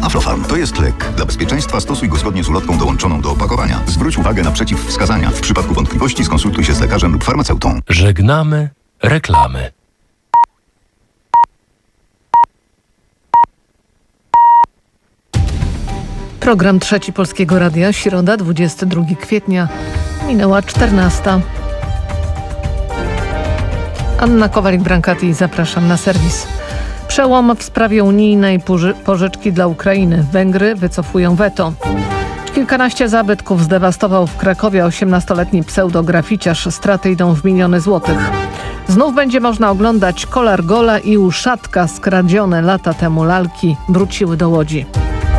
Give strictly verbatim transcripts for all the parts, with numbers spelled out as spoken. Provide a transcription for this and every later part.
Aflofarm to jest lek. Dla bezpieczeństwa stosuj go zgodnie z ulotką dołączoną do opakowania. Zwróć uwagę na przeciwwskazania. W przypadku wątpliwości skonsultuj się z lekarzem lub farmaceutą. Żegnamy reklamy. Program Trzeci Polskiego Radia, środa, dwudziestego drugiego kwietnia, minęła czternasta. Anna Kowalik-Brankati, zapraszam na serwis. Przełom w sprawie unijnej pożyczki dla Ukrainy. Węgry wycofują weto. Kilkanaście zabytków zdewastował w Krakowie osiemnastoletni pseudograficiarz. Straty idą w miliony złotych. Znów będzie można oglądać Kolar Gola i Uszatka. Skradzione lata temu lalki wróciły do Łodzi.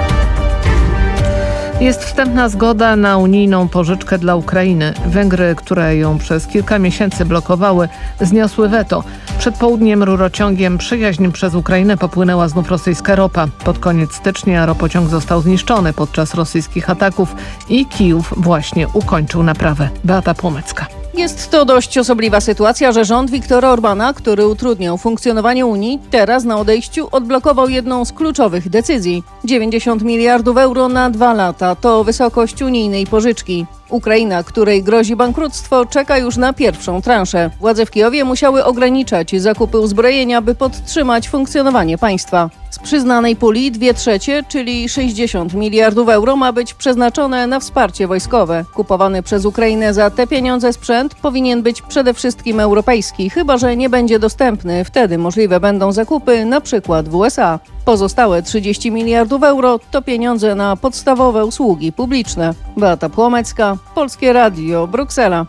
Jest wstępna zgoda na unijną pożyczkę dla Ukrainy. Węgry, które ją przez kilka miesięcy blokowały, zniosły weto. Przed południem rurociągiem Przyjaźń przez Ukrainę popłynęła znów rosyjska ropa. Pod koniec stycznia ropociąg został zniszczony podczas rosyjskich ataków i Kijów właśnie ukończył naprawę. Beata Płomecka. Jest to dość osobliwa sytuacja, że rząd Viktora Orbana, który utrudniał funkcjonowanie Unii, teraz na odejściu odblokował jedną z kluczowych decyzji. dziewięćdziesiąt miliardów euro na dwa lata to wysokość unijnej pożyczki. Ukraina, której grozi bankructwo, czeka już na pierwszą transzę. Władze w Kijowie musiały ograniczać zakupy uzbrojenia, by podtrzymać funkcjonowanie państwa. Z przyznanej puli dwie trzecie, czyli sześćdziesiąt miliardów euro ma być przeznaczone na wsparcie wojskowe. Kupowany przez Ukrainę za te pieniądze sprzęt powinien być przede wszystkim europejski, chyba że nie będzie dostępny. Wtedy możliwe będą zakupy na przykład w U S A. Pozostałe trzydzieści miliardów euro to pieniądze na podstawowe usługi publiczne. Beata Płomecka, Polskie Radio, Bruksela.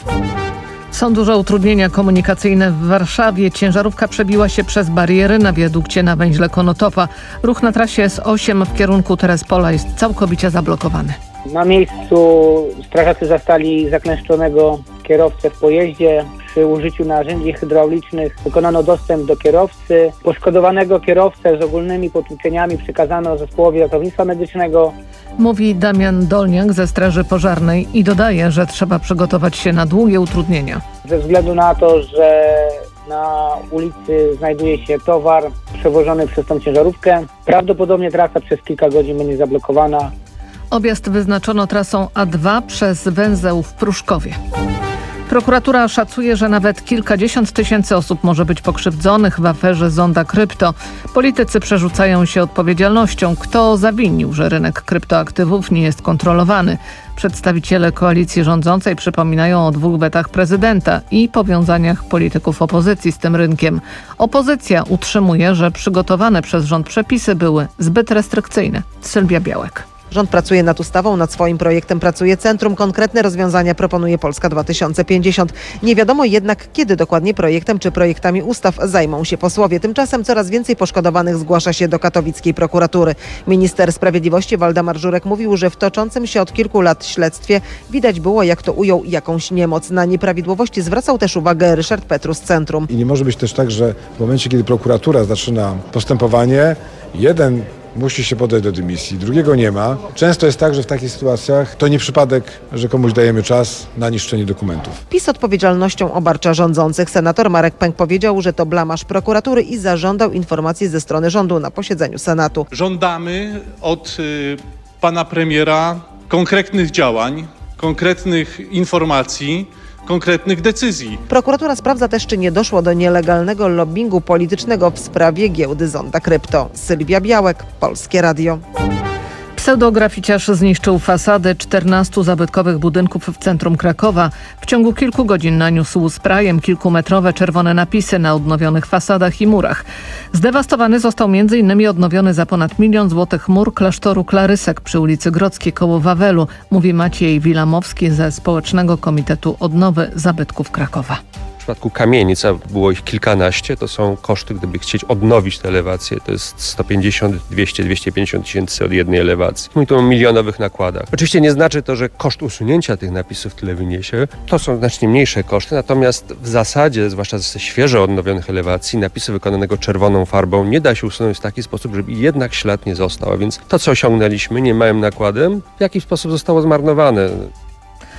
Są duże utrudnienia komunikacyjne w Warszawie. Ciężarówka przebiła się przez bariery na wiadukcie na węźle Konotopa. Ruch na trasie S osiem w kierunku Terespola jest całkowicie zablokowany. Na miejscu strażacy zastali zaklęszczonego kierowcę w pojeździe. Przy użyciu narzędzi hydraulicznych wykonano dostęp do kierowcy. Poszkodowanego kierowcę z ogólnymi potłuczeniami przekazano zespołowi ratownictwa medycznego. Mówi Damian Dolniak ze Straży Pożarnej i dodaje, że trzeba przygotować się na długie utrudnienia. Ze względu na to, że na ulicy znajduje się towar przewożony przez tą ciężarówkę, prawdopodobnie trasa przez kilka godzin będzie zablokowana. Objazd wyznaczono trasą A dwa przez węzeł w Pruszkowie. Prokuratura szacuje, że nawet kilkadziesiąt tysięcy osób może być pokrzywdzonych w aferze Zonda Krypto. Politycy przerzucają się odpowiedzialnością, kto zawinił, że rynek kryptoaktywów nie jest kontrolowany. Przedstawiciele koalicji rządzącej przypominają o dwóch wetach prezydenta i powiązaniach polityków opozycji z tym rynkiem. Opozycja utrzymuje, że przygotowane przez rząd przepisy były zbyt restrykcyjne. Sylwia Białek. Rząd pracuje nad ustawą, nad swoim projektem pracuje Centrum. Konkretne rozwiązania proponuje Polska dwa tysiące pięćdziesiąt. Nie wiadomo jednak, kiedy dokładnie projektem czy projektami ustaw zajmą się posłowie. Tymczasem coraz więcej poszkodowanych zgłasza się do katowickiej prokuratury. Minister Sprawiedliwości Waldemar Żurek mówił, że w toczącym się od kilku lat śledztwie widać było, jak to ujął, jakąś niemoc. Na nieprawidłowości zwracał też uwagę Ryszard Petrus z Centrum. I nie może być też tak, że w momencie, kiedy prokuratura zaczyna postępowanie, jeden musi się podać do dymisji, drugiego nie ma. Często jest tak, że w takich sytuacjach to nie przypadek, że komuś dajemy czas na niszczenie dokumentów. PiS odpowiedzialnością obarcza rządzących. Senator Marek Pęk powiedział, że to blamaż prokuratury i zażądał informacji ze strony rządu na posiedzeniu Senatu. Żądamy od y, pana premiera konkretnych działań, konkretnych informacji, konkretnych decyzji. Prokuratura sprawdza też, czy nie doszło do nielegalnego lobbingu politycznego w sprawie giełdy Zonda Krypto. Sylwia Białek, Polskie Radio. Pseudograficiarz zniszczył fasady czternastu zabytkowych budynków w centrum Krakowa. W ciągu kilku godzin naniósł sprayem kilkumetrowe czerwone napisy na odnowionych fasadach i murach. Zdewastowany został między innymi odnowiony za ponad milion złotych mur klasztoru Klarysek przy ulicy Grodzkiej koło Wawelu, mówi Maciej Wilamowski ze Społecznego Komitetu Odnowy Zabytków Krakowa. W przypadku kamienic, a było ich kilkanaście, to są koszty, gdyby chcieć odnowić te elewacje, to jest sto pięćdziesiąt, dwieście, dwieście pięćdziesiąt tysięcy od jednej elewacji. Mówi tu o milionowych nakładach. Oczywiście nie znaczy to, że koszt usunięcia tych napisów tyle wyniesie. To są znacznie mniejsze koszty, natomiast w zasadzie, zwłaszcza ze świeżo odnowionych elewacji, napisu wykonanego czerwoną farbą nie da się usunąć w taki sposób, żeby jednak ślad nie został. A więc to, co osiągnęliśmy niemałym nakładem, w jakiś sposób zostało zmarnowane.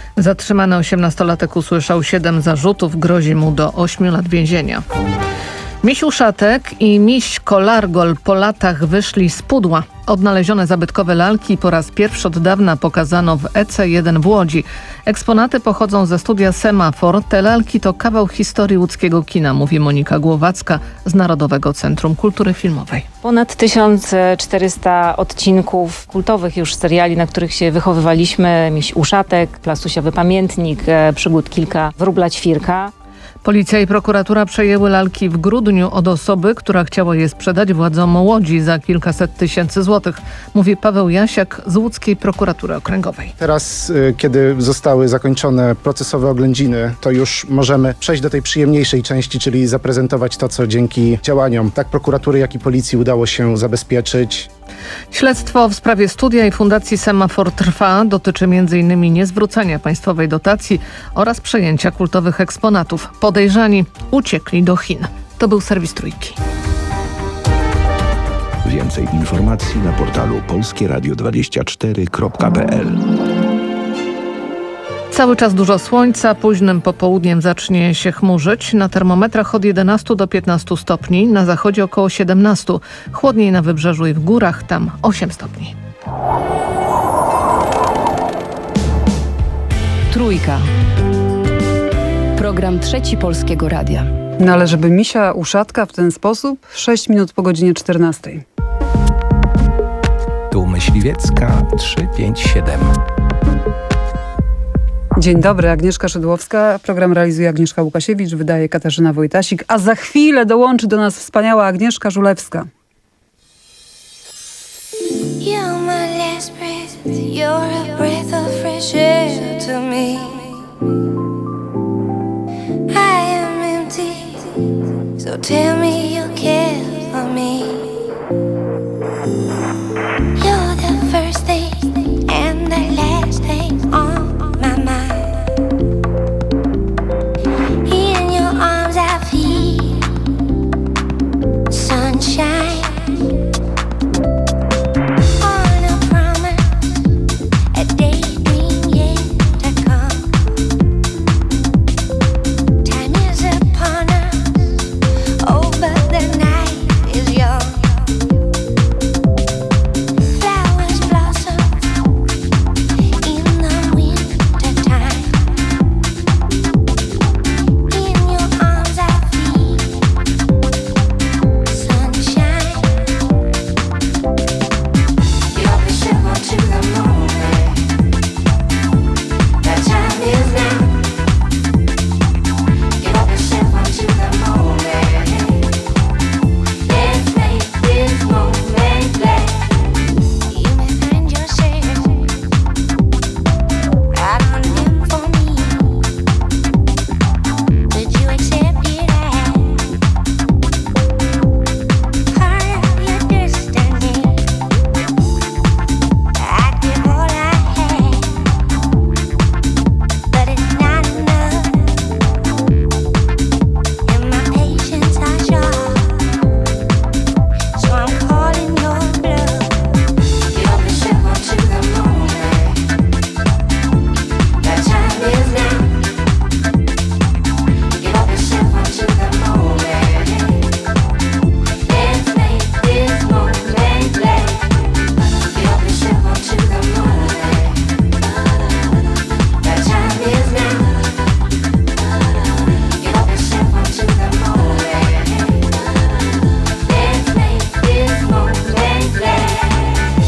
Zatrzymany osiemnastolatek usłyszał siedem zarzutów, grozi mu do ośmiu lat więzienia. Miś Uszatek i miś Kolargol po latach wyszli z pudła. Odnalezione zabytkowe lalki po raz pierwszy od dawna pokazano w E C jeden w Łodzi. Eksponaty pochodzą ze studia Semafor. Te lalki to kawał historii łódzkiego kina, mówi Monika Głowacka z Narodowego Centrum Kultury Filmowej. Ponad tysiąc czterysta odcinków kultowych już seriali, na których się wychowywaliśmy. Miś Uszatek, Plasusiowy Pamiętnik, Przygód kilka, Wróbla Ćwirka. Policja i prokuratura przejęły lalki w grudniu od osoby, która chciała je sprzedać władzom Łodzi za kilkaset tysięcy złotych, mówi Paweł Jasiak z łódzkiej prokuratury okręgowej. Teraz, kiedy zostały zakończone procesowe oględziny, to już możemy przejść do tej przyjemniejszej części, czyli zaprezentować to, co dzięki działaniom tak prokuratury, jak i policji udało się zabezpieczyć. Śledztwo w sprawie studia i Fundacji Semafor trwa. Dotyczy między innymi niezwrócenia państwowej dotacji oraz przejęcia kultowych eksponatów. Podejrzani uciekli do Chin. To był serwis Trójki. Więcej informacji na portalu polskie radio dwadzieścia cztery kropka p l. Cały czas dużo słońca, późnym popołudniem zacznie się chmurzyć. Na termometrach od jedenastu do piętnastu stopni, na zachodzie około siedemnastu. Chłodniej na wybrzeżu i w górach, tam osiem stopni. Trójka. Program Trzeci Polskiego Radia. No ale żeby misia Uszatka w ten sposób, sześć minut po godzinie czternastej. Tu Myśliwiecka trzysta pięćdziesiąt siedem. Dzień dobry, Agnieszka Szydłowska. Program realizuje Agnieszka Łukasiewicz, wydaje Katarzyna Wojtasik, a za chwilę dołączy do nas wspaniała Agnieszka Żulewska. You're my last breath, you're a breath of fresh air to me. I am empty, so tell me you care for me. You're the first thing and the last thing on my mind. In your arms I feel sunshine. On a promise, a daydream yet to come. Time is upon us, oh but the night is young. Flowers blossom in the winter time. In your arms I feel sunshine. Give up yourself to the moment. The time is now. Give up yourself to the moment. Let's make this moment last. You may find yourself out on a limb for me. Would you accept it as part of your destiny? I'd give all I had, but it's not enough, and my patience are short. So I'm calling your bluff. Give up yourself to the moment. The time is now. Give up yourself to the moment. Let's make this moment last. Give up yourself to the moment. The time is now. Give up yourself to the moment. Let's make this moment last.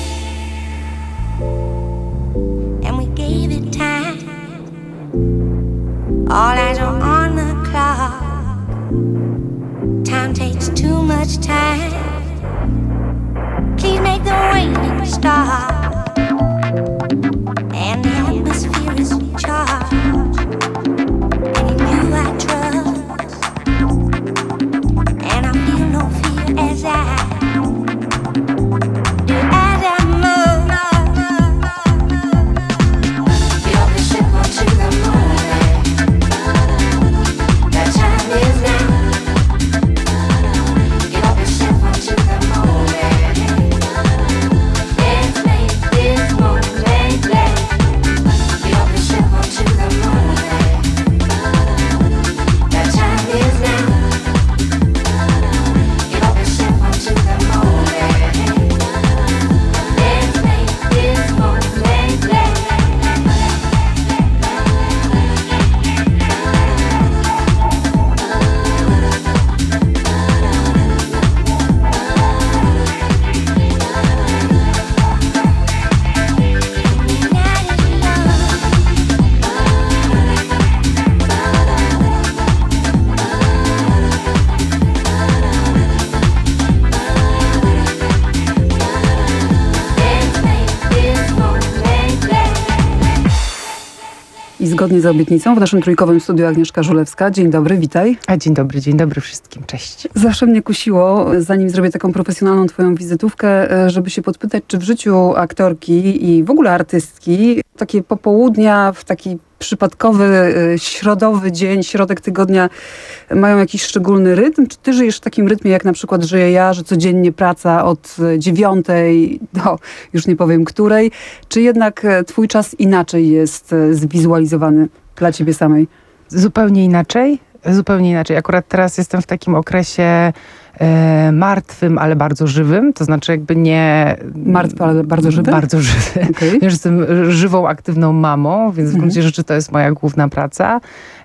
And we gave it time. All eyes are on the clock. Time takes too much time. Please make the waiting stop. And the atmosphere is charged. And in you I trust. And I feel no fear as I do as I move. Give up yourself to the moment. The time is now. Give up yourself Zgodnie z obietnicą w naszym trójkowym studiu Agnieszka Żulewska. Dzień dobry, witaj. A dzień dobry, dzień dobry wszystkim, cześć. Zawsze mnie kusiło, zanim zrobię taką profesjonalną twoją wizytówkę, żeby się podpytać, czy w życiu aktorki i w ogóle artystki takie popołudnia w taki przypadkowy, środowy dzień, środek tygodnia mają jakiś szczególny rytm? Czy ty żyjesz w takim rytmie, jak na przykład żyję ja, że codziennie praca od dziewiątej do już nie powiem której? Czy jednak twój czas inaczej jest zwizualizowany dla ciebie samej? Zupełnie inaczej. Zupełnie inaczej. Akurat teraz jestem w takim okresie e, martwym, ale bardzo żywym. To znaczy jakby nie... Martwy, ale bardzo żywy? Bardzo żywy. Okay. Ja jestem żywą, aktywną mamą, więc w gruncie rzeczy to jest moja główna praca.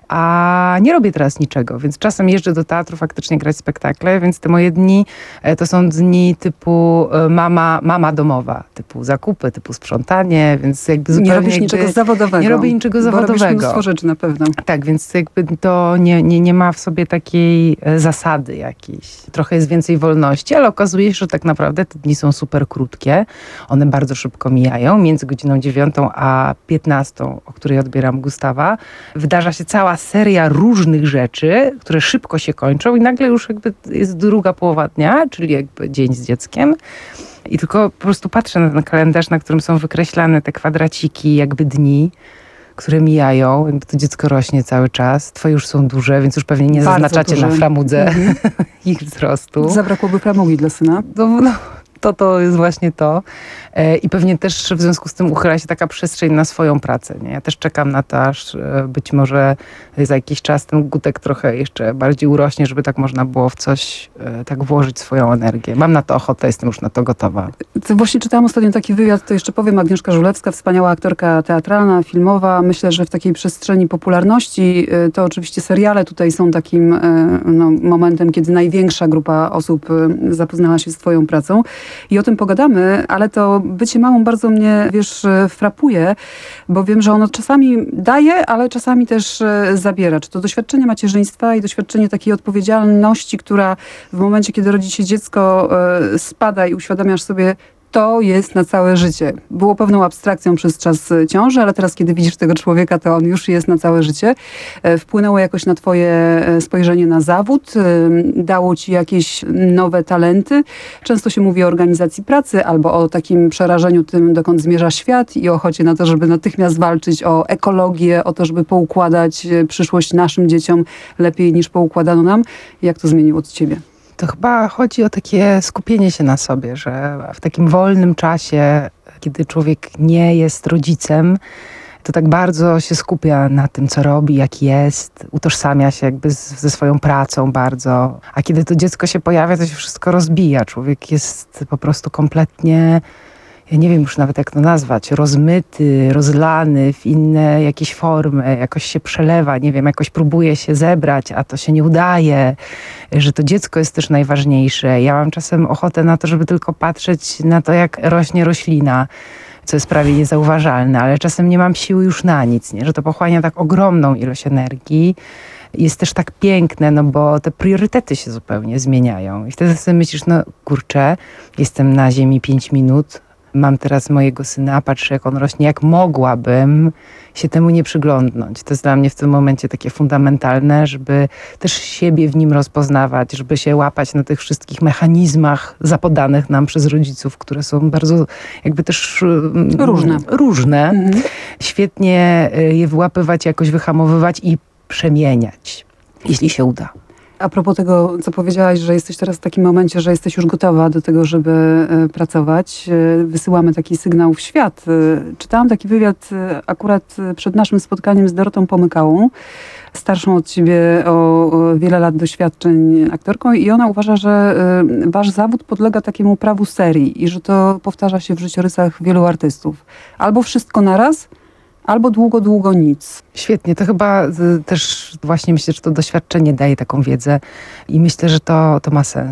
A nie robię teraz niczego, więc czasem jeżdżę do teatru faktycznie grać spektakle, więc te moje dni to są dni typu mama, mama domowa, typu zakupy, typu sprzątanie, więc jakby zupełnie... Nie robisz jakby, niczego zawodowego. Nie robię niczego zawodowego. Bo robisz mnóstwo rzeczy na pewno. Tak, więc jakby to nie, nie, nie ma w sobie takiej zasady jakiejś. Trochę jest więcej wolności, ale okazuje się, że tak naprawdę te dni są super krótkie. One bardzo szybko mijają. Między godziną dziewiątą a piętnastą, o której odbieram Gustawa, wydarza się cała seria różnych rzeczy, które szybko się kończą i nagle już jakby jest druga połowa dnia, czyli jakby dzień z dzieckiem. I tylko po prostu patrzę na ten kalendarz, na którym są wykreślane te kwadraciki, jakby dni, które mijają. Jakby to dziecko rośnie cały czas. Twoje już są duże, więc już pewnie nie Bardzo zaznaczacie duże. na framudze Mhm. ich wzrostu. Zabrakłoby framugi dla syna. No, no, to to jest właśnie to. E, I pewnie też w związku z tym uchyla się taka przestrzeń na swoją pracę. Nie? Ja też czekam na to, aż e, być może za jakiś czas ten gutek trochę jeszcze bardziej urośnie, żeby tak można było w coś e, tak włożyć swoją energię. Mam na to ochotę, jestem już na to gotowa. To właśnie czytałam ostatnio taki wywiad, to jeszcze powiem, Agnieszka Żulewska, wspaniała aktorka teatralna, filmowa. Myślę, że w takiej przestrzeni popularności e, to oczywiście seriale tutaj są takim e, no, momentem, kiedy największa grupa osób e, zapoznała się z twoją pracą. I o tym pogadamy, ale to bycie mamą bardzo mnie, wiesz, frapuje, bo wiem, że ono czasami daje, ale czasami też zabiera. Czy to doświadczenie macierzyństwa i doświadczenie takiej odpowiedzialności, która w momencie, kiedy rodzi się dziecko, spada i uświadamiasz sobie, to jest na całe życie. Było pewną abstrakcją przez czas ciąży, ale teraz, kiedy widzisz tego człowieka, to on już jest na całe życie. Wpłynęło jakoś na twoje spojrzenie na zawód, dało ci jakieś nowe talenty. Często się mówi o organizacji pracy albo o takim przerażeniu tym, dokąd zmierza świat i ochocie na to, żeby natychmiast walczyć o ekologię, o to, żeby poukładać przyszłość naszym dzieciom lepiej niż poukładano nam. Jak to zmieniło od ciebie? To chyba chodzi o takie skupienie się na sobie, że w takim wolnym czasie, kiedy człowiek nie jest rodzicem, to tak bardzo się skupia na tym, co robi, jak jest, utożsamia się jakby z, ze swoją pracą bardzo. A kiedy to dziecko się pojawia, to się wszystko rozbija. Człowiek jest po prostu kompletnie... Ja nie wiem już nawet jak to nazwać, rozmyty, rozlany w inne jakieś formy, jakoś się przelewa, nie wiem, jakoś próbuje się zebrać, a to się nie udaje, że to dziecko jest też najważniejsze. Ja mam czasem ochotę na to, żeby tylko patrzeć na to, jak rośnie roślina, co jest prawie niezauważalne, ale czasem nie mam siły już na nic, nie? Że to pochłania tak ogromną ilość energii. Jest też tak piękne, no bo te priorytety się zupełnie zmieniają. I wtedy sobie myślisz, no kurczę, jestem na ziemi pięć minut, mam teraz mojego syna, patrzę jak on rośnie, jak mogłabym się temu nie przyglądnąć. To jest dla mnie w tym momencie takie fundamentalne, żeby też siebie w nim rozpoznawać, żeby się łapać na tych wszystkich mechanizmach zapodanych nam przez rodziców, które są bardzo jakby też różne. różne. Mhm. Świetnie je wyłapywać, jakoś wyhamowywać i przemieniać, jeśli się uda. A propos tego, co powiedziałaś, że jesteś teraz w takim momencie, że jesteś już gotowa do tego, żeby e, pracować. E, wysyłamy taki sygnał w świat. E, czytałam taki wywiad e, akurat przed naszym spotkaniem z Dorotą Pomykałą, starszą od ciebie o, o wiele lat doświadczeń aktorką i ona uważa, że e, wasz zawód podlega takiemu prawu serii i że to powtarza się w życiorysach wielu artystów. Albo wszystko naraz, albo długo, długo nic. Świetnie, to chyba też właśnie myślę, że to doświadczenie daje taką wiedzę i myślę, że to, to ma sens.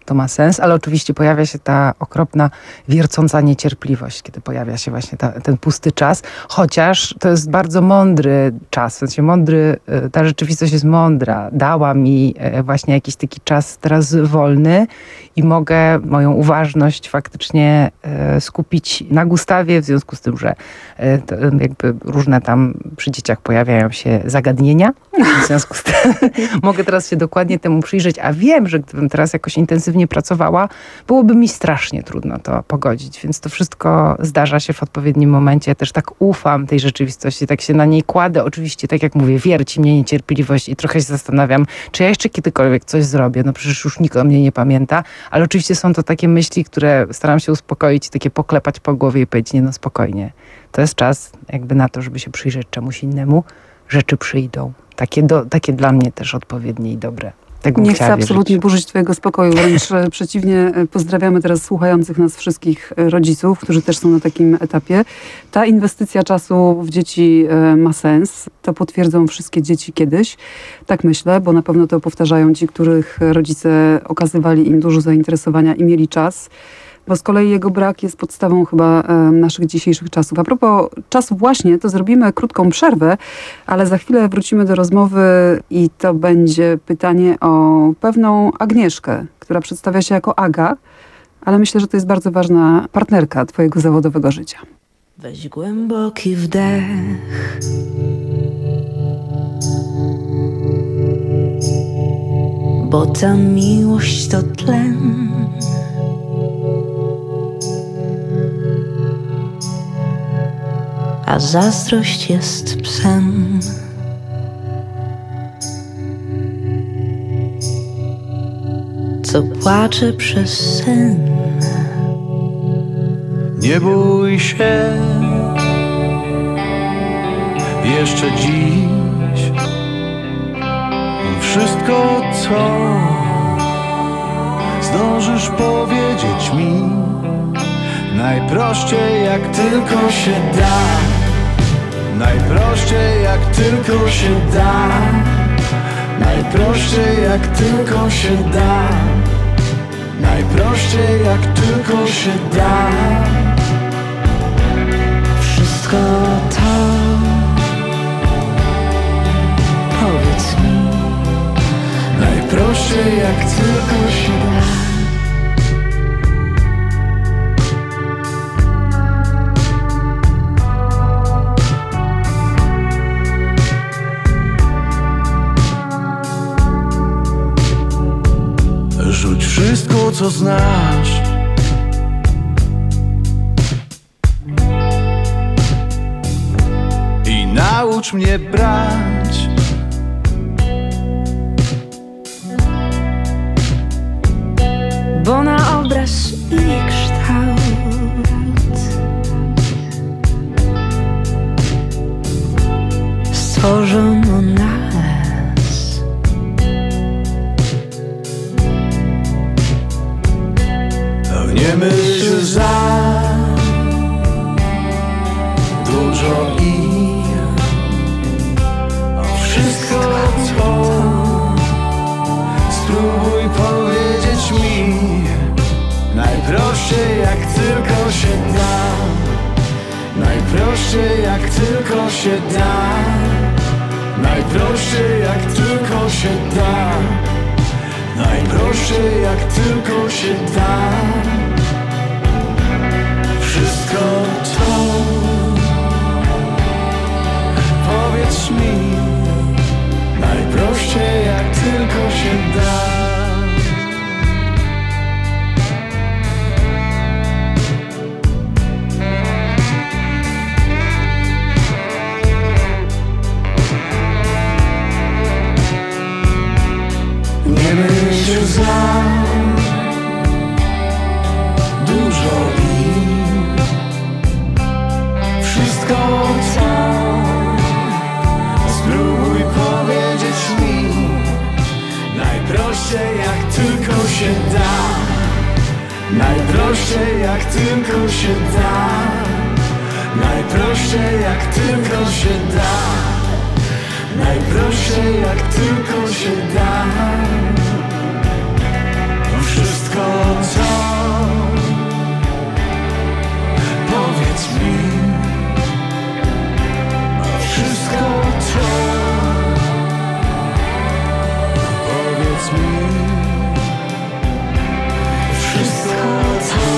to ma sens, ale oczywiście pojawia się ta okropna, wiercąca niecierpliwość, kiedy pojawia się właśnie ta, ten pusty czas, chociaż to jest bardzo mądry czas, w sensie mądry, ta rzeczywistość jest mądra, dała mi właśnie jakiś taki czas teraz wolny i mogę moją uważność faktycznie skupić na Gustawie, w związku z tym, że to jakby różne tam przy dzieciach pojawiają się zagadnienia, w związku z tym mogę teraz się dokładnie temu przyjrzeć, a wiem, że gdybym teraz jakoś intensywnie pracowała, byłoby mi strasznie trudno to pogodzić, więc to wszystko zdarza się w odpowiednim momencie. Ja też tak ufam tej rzeczywistości, tak się na niej kładę. Oczywiście, tak jak mówię, wierci mnie niecierpliwość i trochę się zastanawiam, czy ja jeszcze kiedykolwiek coś zrobię. No przecież już nikt o mnie nie pamięta, ale oczywiście są to takie myśli, które staram się uspokoić, takie poklepać po głowie i powiedzieć, nie no spokojnie. To jest czas jakby na to, żeby się przyjrzeć czemuś innemu. Rzeczy przyjdą. Takie, do, takie dla mnie też odpowiednie i dobre. Tak bym Nie chcę chciała absolutnie wierzyć. burzyć twojego spokoju, wręcz e, przeciwnie, e, pozdrawiamy teraz słuchających nas wszystkich e, rodziców, którzy też są na takim etapie. Ta inwestycja czasu w dzieci e, ma sens. To potwierdzą wszystkie dzieci kiedyś. Tak myślę, bo na pewno to powtarzają ci, których rodzice okazywali im dużo zainteresowania i mieli czas. Bo z kolei jego brak jest podstawą chyba e, naszych dzisiejszych czasów. A propos czasu właśnie, to zrobimy krótką przerwę, ale za chwilę wrócimy do rozmowy i to będzie pytanie o pewną Agnieszkę, która przedstawia się jako Aga, ale myślę, że to jest bardzo ważna partnerka twojego zawodowego życia. Weź głęboki wdech. Bo ta miłość to tlen. A zazdrość jest psem. Co płacze przez sen. Nie bój się jeszcze dziś. Wszystko, co zdążysz powiedzieć mi, najprościej jak tylko się da. Najprościej jak tylko się da. Najprościej jak tylko się da. Najprościej jak tylko się da. Wszystko to powiedz mi. Najprościej jak tylko się da. Rzuć wszystko, co znasz. I naucz mnie brać. Bo na obraz i kształt stworzono nas. Nie myśl za dużo i o wszystko, co spróbuj powiedzieć mi. Najprościej jak tylko się da. Najprościej jak tylko się da. Najprościej jak tylko się da. Najprościej jak tylko się da. Wszystko to powiedz mi. Najprościej jak tylko się da. Nie myśl za dużo i wszystko, co spróbuj powiedzieć mi. Najprościej jak tylko się da. Najprościej jak tylko się da. Najprościej jak tylko się da. Najprościej jak tylko się da. Wszystko wszystko to. Powiedz mi, wszystko to. Powiedz mi, wszystko to.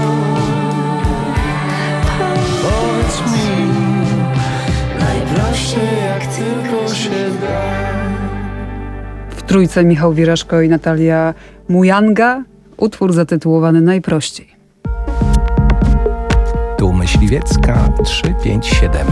Powiedz mi, najprościej jak tylko się da. W trójce Michał Wiraszko i Natalia Mujanga. Utwór zatytułowany Najprościej. Tu Myśliwiecka trzysta pięćdziesiąt siedem.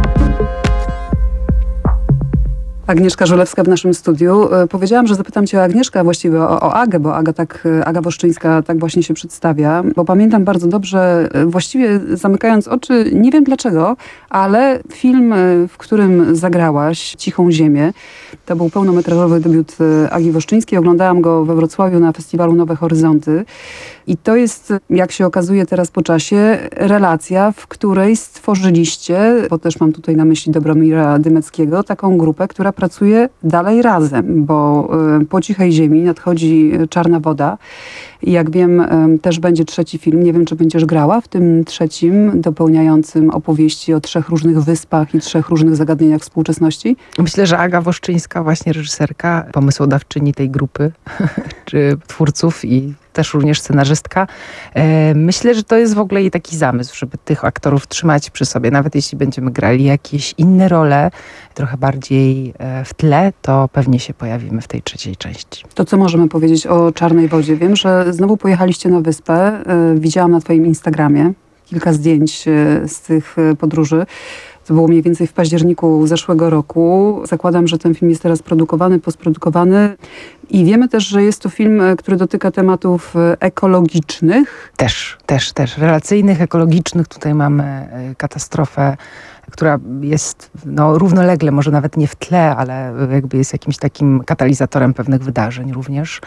Agnieszka Żulewska w naszym studiu. E, Powiedziałam, że zapytam cię o Agnieszkę, a właściwie o, o Agę, bo Aga, tak, Aga Woszczyńska tak właśnie się przedstawia. Bo pamiętam bardzo dobrze, e, właściwie zamykając oczy, nie wiem dlaczego, ale film, e, w którym zagrałaś, Cichą Ziemię, to był pełnometrażowy debiut e, Agi Woszczyńskiej. Oglądałam go we Wrocławiu na festiwalu Nowe Horyzonty. I to jest, jak się okazuje teraz po czasie, relacja, w której stworzyliście, bo też mam tutaj na myśli Dobromira Dymeckiego, taką grupę, która pracuje dalej razem, bo y, po Cichej Ziemi nadchodzi Czarna Woda i jak wiem, y, też będzie trzeci film. Nie wiem, czy będziesz grała w tym trzecim, dopełniającym opowieści o trzech różnych wyspach i trzech różnych zagadnieniach współczesności. Myślę, że Aga Woszczyńska, właśnie reżyserka, pomysłodawczyni tej grupy, czy twórców i też również scenarzystka. E, myślę, że to jest w ogóle i taki zamysł, żeby tych aktorów trzymać przy sobie. Nawet jeśli będziemy grali jakieś inne role, trochę bardziej e, w tle, to pewnie się pojawimy w tej trzeciej części. To co możemy powiedzieć o Czarnej Wodzie? Wiem, że znowu pojechaliście na wyspę. E, widziałam na twoim Instagramie kilka zdjęć e, z tych e, podróży. To było mniej więcej w październiku zeszłego roku. Zakładam, że ten film jest teraz produkowany, postprodukowany. I wiemy też, że jest to film, który dotyka tematów ekologicznych. Też, też, też. Relacyjnych, ekologicznych. Tutaj mamy katastrofę, która jest no, równolegle, może nawet nie w tle, ale jakby jest jakimś takim katalizatorem pewnych wydarzeń również.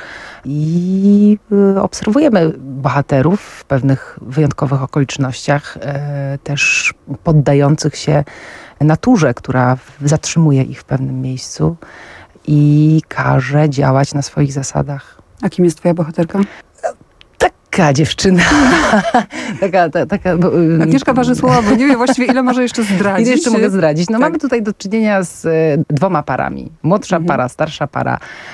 I y, obserwujemy bohaterów w pewnych wyjątkowych okolicznościach, y, też poddających się naturze, która zatrzymuje ich w pewnym miejscu i każe działać na swoich zasadach. A kim jest twoja bohaterka? Taka dziewczyna. taka, ta, taka, bo, Agnieszka waży słowa, bo nie wiem właściwie ile może jeszcze zdradzić. Ile jeszcze mogę zdradzić? No tak. Mamy tutaj do czynienia z e, dwoma parami. Młodsza mhm. para, starsza para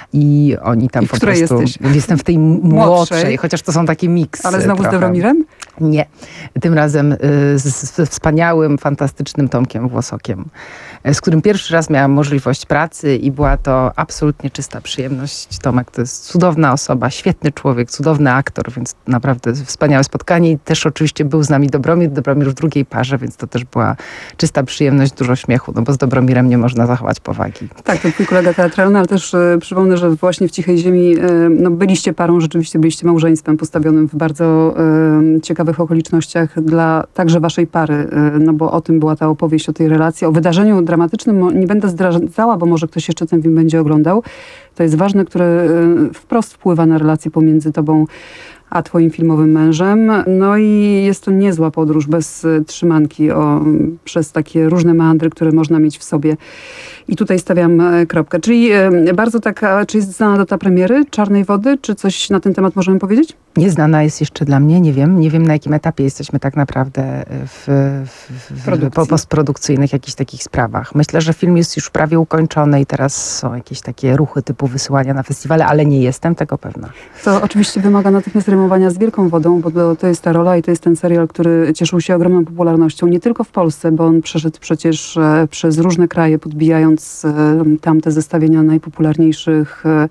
i oni tam I w po której prostu... jesteś? Jestem w tej młodszej, młodszej, chociaż to są takie miksy. Ale znowu trochę. z Dobromirem? Nie. Tym razem y, z, ze wspaniałym, fantastycznym Tomkiem Włosokiem, y, z którym pierwszy raz miałam możliwość pracy i była to absolutnie czysta przyjemność. Tomek to jest cudowna osoba, świetny człowiek, cudowny aktor, więc naprawdę wspaniałe spotkanie. I też oczywiście był z nami Dobromir, Dobromir w drugiej parze, więc to też była czysta przyjemność, dużo śmiechu, no bo z Dobromirem nie można zachować powagi. Tak, to twój kolega teatralny, ale też e, przypomnę, że właśnie w Cichej Ziemi e, no, byliście parą, rzeczywiście byliście małżeństwem postawionym w bardzo e, ciekawych okolicznościach dla także waszej pary, e, no bo o tym była ta opowieść, o tej relacji, o wydarzeniu dramatycznym nie będę zdradzała, bo może ktoś jeszcze ten film będzie oglądał. To jest ważne, które e, wprost wpływa na relację pomiędzy tobą a twoim filmowym mężem. No i jest to niezła podróż bez y, trzymanki o, przez takie różne meandry, które można mieć w sobie. I tutaj stawiam y, kropkę. Czyli y, bardzo taka, czy jest znana data premiery Czarnej Wody? Czy coś na ten temat możemy powiedzieć? Nieznana jest jeszcze dla mnie, nie wiem. Nie wiem, na jakim etapie jesteśmy tak naprawdę w, w, w, w po, postprodukcyjnych jakichś takich sprawach. Myślę, że film jest już prawie ukończony i teraz są jakieś takie ruchy typu wysyłania na festiwale, ale nie jestem tego pewna. To oczywiście wymaga natychmiast rymowania z Wielką Wodą, bo to jest ta rola i to jest ten serial, który cieszył się ogromną popularnością. Nie tylko w Polsce, bo on przeszedł przecież e, przez różne kraje, podbijając e, tamte zestawienia najpopularniejszych e,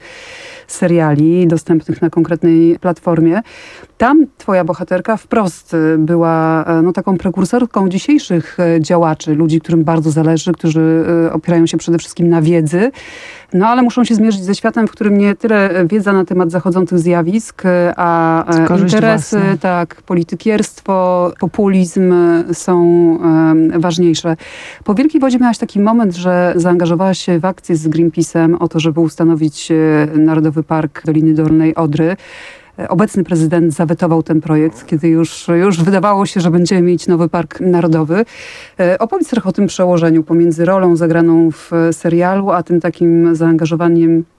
seriali dostępnych na konkretnej platformie. Tam twoja bohaterka wprost była no, taką prekursorką dzisiejszych działaczy, ludzi, którym bardzo zależy, którzy opierają się przede wszystkim na wiedzy, no ale muszą się zmierzyć ze światem, w którym nie tyle wiedza na temat zachodzących zjawisk, a Korzyść interesy, własna. tak, politykierstwo, populizm są um, ważniejsze. Po Wielkiej Wodzie miałaś taki moment, że zaangażowałaś się w akcję z Greenpeace'em o to, żeby ustanowić Narodowy Park Doliny Dolnej Odry. Obecny prezydent zawetował ten projekt, kiedy już, już wydawało się, że będziemy mieć nowy park narodowy. Opowiedz trochę o tym przełożeniu pomiędzy rolą zagraną w serialu, a tym takim zaangażowaniem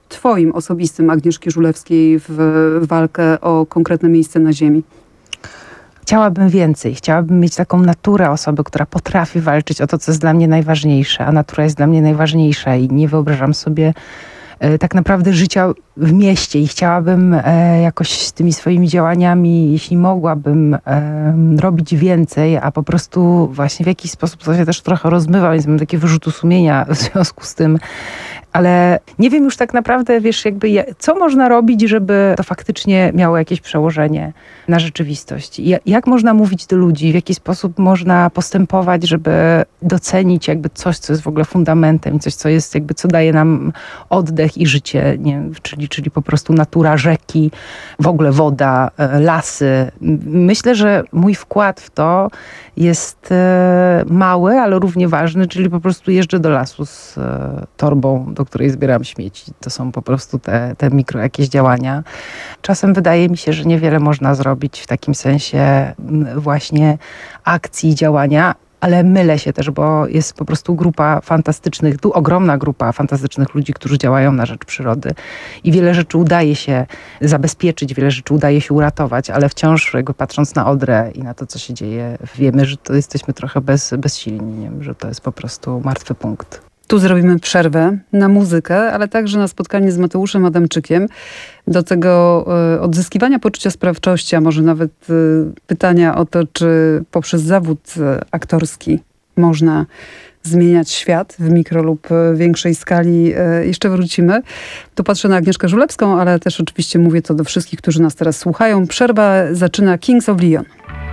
twoim osobistym, Agnieszki Żulewskiej, w walkę o konkretne miejsce na ziemi? Chciałabym więcej. Chciałabym mieć taką naturę osoby, która potrafi walczyć o to, co jest dla mnie najważniejsze. A natura jest dla mnie najważniejsza i nie wyobrażam sobie e, tak naprawdę życia w mieście. I chciałabym e, jakoś z tymi swoimi działaniami, jeśli mogłabym, e, robić więcej, a po prostu właśnie w jakiś sposób to się też trochę rozmywa, więc mam takie wyrzutu sumienia w związku z tym. Ale nie wiem już tak naprawdę, wiesz, jakby je, co można robić, żeby to faktycznie miało jakieś przełożenie na rzeczywistość. Ja, jak można mówić do ludzi, w jaki sposób można postępować, żeby docenić jakby coś, co jest w ogóle fundamentem i coś, co jest jakby, co daje nam oddech i życie, nie wiem, czyli, czyli po prostu natura, rzeki, w ogóle woda, lasy. Myślę, że mój wkład w to jest mały, ale równie ważny, czyli po prostu jeżdżę do lasu z torbą, do której zbieram śmieci. To są po prostu te, te mikro jakieś działania. Czasem wydaje mi się, że niewiele można zrobić w takim sensie właśnie akcji, działania, ale mylę się też, bo jest po prostu grupa fantastycznych, tu ogromna grupa fantastycznych ludzi, którzy działają na rzecz przyrody i wiele rzeczy udaje się zabezpieczyć, wiele rzeczy udaje się uratować, ale wciąż jakby patrząc na Odrę i na to, co się dzieje, wiemy, że to jesteśmy trochę bez, bezsilni, nie wiem, że to jest po prostu martwy punkt. Tu zrobimy przerwę na muzykę, ale także na spotkanie z Mateuszem Adamczykiem. Do tego y, odzyskiwania poczucia sprawczości, a może nawet y, pytania o to, czy poprzez zawód y, aktorski można zmieniać świat w mikro lub y, większej skali. Y, jeszcze wrócimy. Tu patrzę na Agnieszkę Żulewską, ale też oczywiście mówię to do wszystkich, którzy nas teraz słuchają. Przerwa zaczyna Kings of Leon.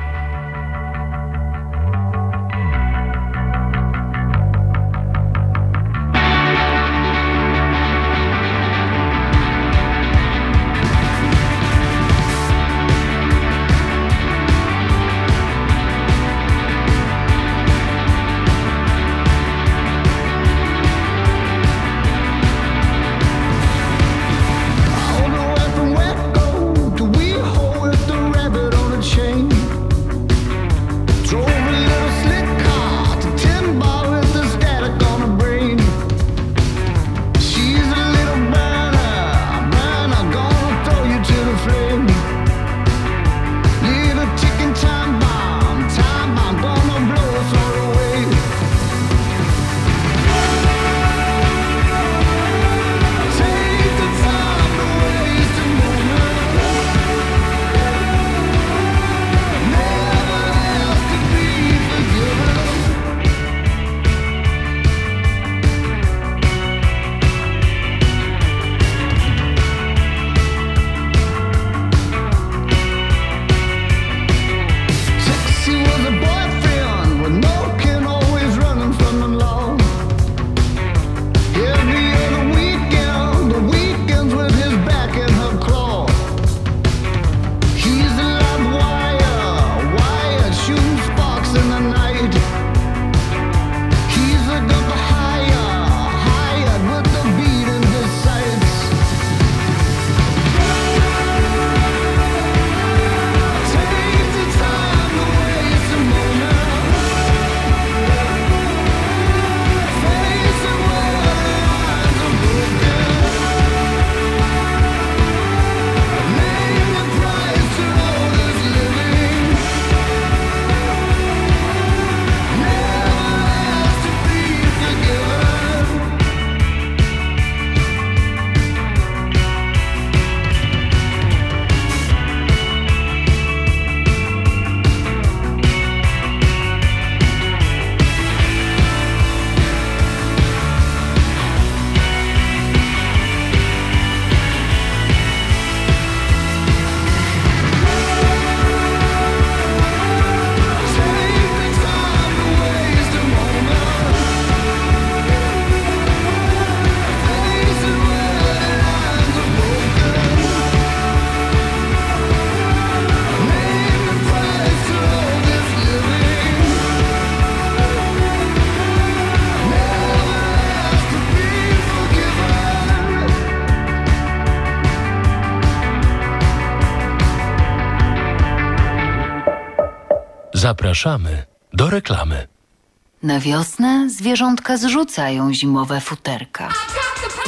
Zapraszamy do reklamy. Na wiosnę zwierzątka zrzucają zimowe futerka.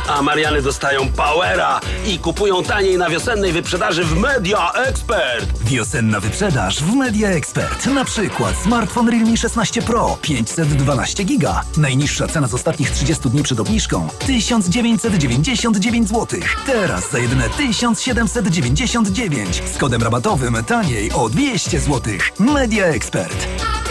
A Mariany dostają powera i kupują taniej na wiosennej wyprzedaży w Media Expert. Wiosenna wyprzedaż w Media Expert. Na przykład smartfon Realme szesnaście Pro pięćset dwanaście giga. Najniższa cena z ostatnich trzydziestu dni przed obniżką tysiąc dziewięćset dziewięćdziesiąt dziewięć złotych. Teraz za jedyne tysiąc siedemset dziewięćdziesiąt dziewięć. Z kodem rabatowym taniej o dwieście złotych. Media Expert.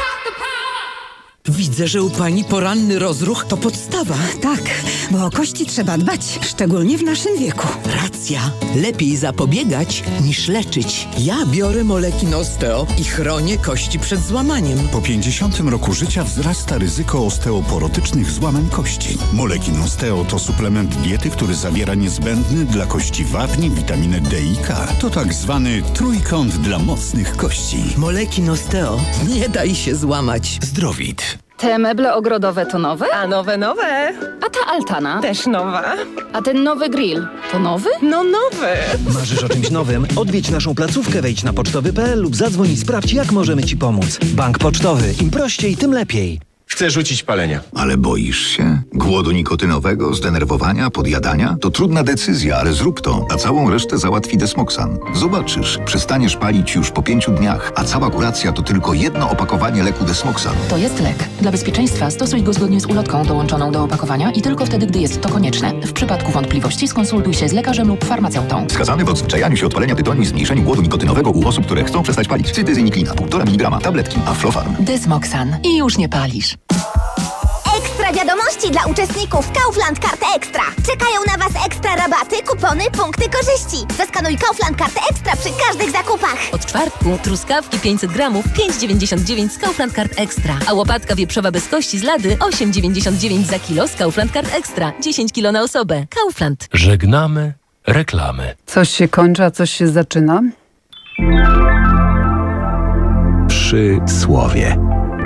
Widzę, że u pani poranny rozruch to podstawa. Tak, bo o kości trzeba dbać, szczególnie w naszym wieku. Racja. Lepiej zapobiegać niż leczyć. Ja biorę Molekin Osteo i chronię kości przed złamaniem. Po pięćdziesiątym roku życia wzrasta ryzyko osteoporotycznych złamań kości. Molekin Osteo to suplement diety, który zawiera niezbędny dla kości wapń, witaminę D i K. To tak zwany trójkąt dla mocnych kości. Molekin Osteo. Nie daj się złamać. Zdrowit. Te meble ogrodowe to nowe? A nowe, nowe. A ta altana? Też nowa. A ten nowy grill to nowy? No nowy. Marzysz o czymś nowym? Odwiedź naszą placówkę, wejdź na pocztowy kropka p l lub zadzwoń i sprawdź, jak możemy Ci pomóc. Bank Pocztowy. Im prościej, tym lepiej. Chcę rzucić palenia. Ale boisz się? Głodu nikotynowego, zdenerwowania, podjadania? To trudna decyzja, ale zrób to, a całą resztę załatwi Desmoxan. Zobaczysz, przestaniesz palić już po pięciu dniach, a cała kuracja to tylko jedno opakowanie leku Desmoxan. To jest lek. Dla bezpieczeństwa stosuj go zgodnie z ulotką dołączoną do opakowania i tylko wtedy, gdy jest to konieczne. W przypadku wątpliwości skonsultuj się z lekarzem lub farmaceutą. Wskazany w odzwyczajaniu się od palenia tytoniu i zmniejszeniu głodu nikotynowego u osób, które chcą przestać palić. Cytyzyniklina, półtora miligrama, tabletki, Aflofarm. Desmoxan. I już nie palisz. Ekstra wiadomości dla uczestników Kaufland Kart Ekstra. Czekają na Was ekstra rabaty, kupony, punkty korzyści. Zaskanuj Kaufland Kart Ekstra przy każdych zakupach. Od czwartku truskawki pięćset gramów pięć dziewięćdziesiąt dziewięć z Kaufland Kart Ekstra. A łopatka wieprzowa bez kości z Lady osiem dziewięćdziesiąt dziewięć za kilo z Kaufland Kart Ekstra. dziesięć kilo na osobę. Kaufland. Żegnamy reklamy. Coś się kończy, a coś się zaczyna. Przy słowie.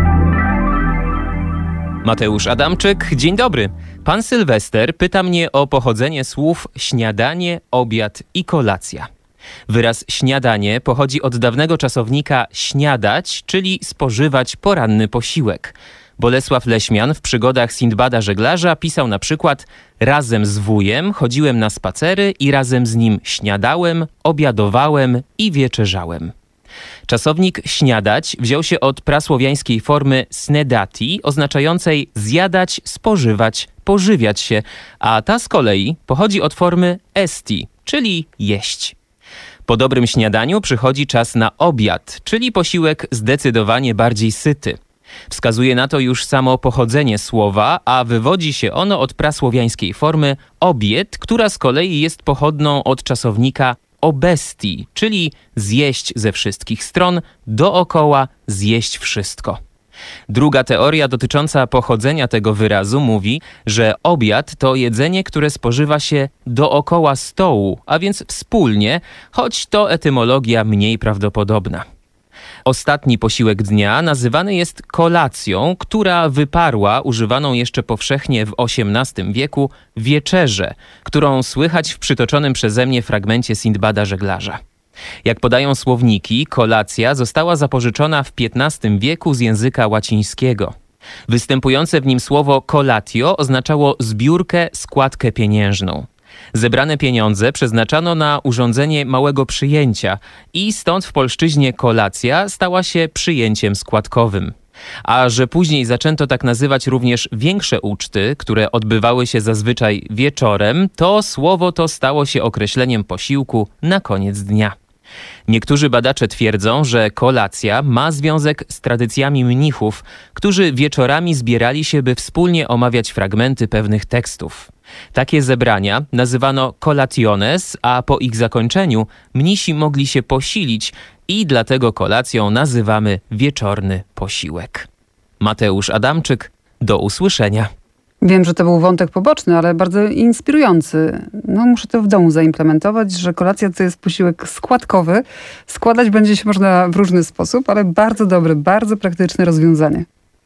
Mateusz Adamczyk, dzień dobry. Pan Sylwester pyta mnie o pochodzenie słów śniadanie, obiad i kolacja. Wyraz śniadanie pochodzi od dawnego czasownika śniadać, czyli spożywać poranny posiłek. Bolesław Leśmian w przygodach Sindbada Żeglarza pisał na przykład: razem z wujem chodziłem na spacery i razem z nim śniadałem, obiadowałem i wieczerzałem. Czasownik śniadać wziął się od prasłowiańskiej formy snedati, oznaczającej zjadać, spożywać, pożywiać się, a ta z kolei pochodzi od formy esti, czyli jeść. Po dobrym śniadaniu przychodzi czas na obiad, czyli posiłek zdecydowanie bardziej syty. Wskazuje na to już samo pochodzenie słowa, a wywodzi się ono od prasłowiańskiej formy obied, która z kolei jest pochodną od czasownika obesti, czyli zjeść ze wszystkich stron, dookoła zjeść wszystko. Druga teoria dotycząca pochodzenia tego wyrazu mówi, że obiad to jedzenie, które spożywa się dookoła stołu, a więc wspólnie, choć to etymologia mniej prawdopodobna. Ostatni posiłek dnia nazywany jest kolacją, która wyparła używaną jeszcze powszechnie w osiemnastym wieku wieczerzę, którą słychać w przytoczonym przeze mnie fragmencie Sindbada Żeglarza. Jak podają słowniki, kolacja została zapożyczona w piętnastym wieku z języka łacińskiego. Występujące w nim słowo collatio oznaczało zbiórkę, składkę pieniężną. Zebrane pieniądze przeznaczano na urządzenie małego przyjęcia i stąd w polszczyźnie kolacja stała się przyjęciem składkowym. A że później zaczęto tak nazywać również większe uczty, które odbywały się zazwyczaj wieczorem, to słowo to stało się określeniem posiłku na koniec dnia. Niektórzy badacze twierdzą, że kolacja ma związek z tradycjami mnichów, którzy wieczorami zbierali się, by wspólnie omawiać fragmenty pewnych tekstów. Takie zebrania nazywano collationes, a po ich zakończeniu mnisi mogli się posilić i dlatego kolacją nazywamy wieczorny posiłek. Mateusz Adamczyk, do usłyszenia. Wiem, że to był wątek poboczny, ale bardzo inspirujący. No, muszę to w domu zaimplementować, że kolacja to jest posiłek składkowy. Składać będzie się można w różny sposób, ale bardzo dobre, bardzo praktyczne rozwiązanie.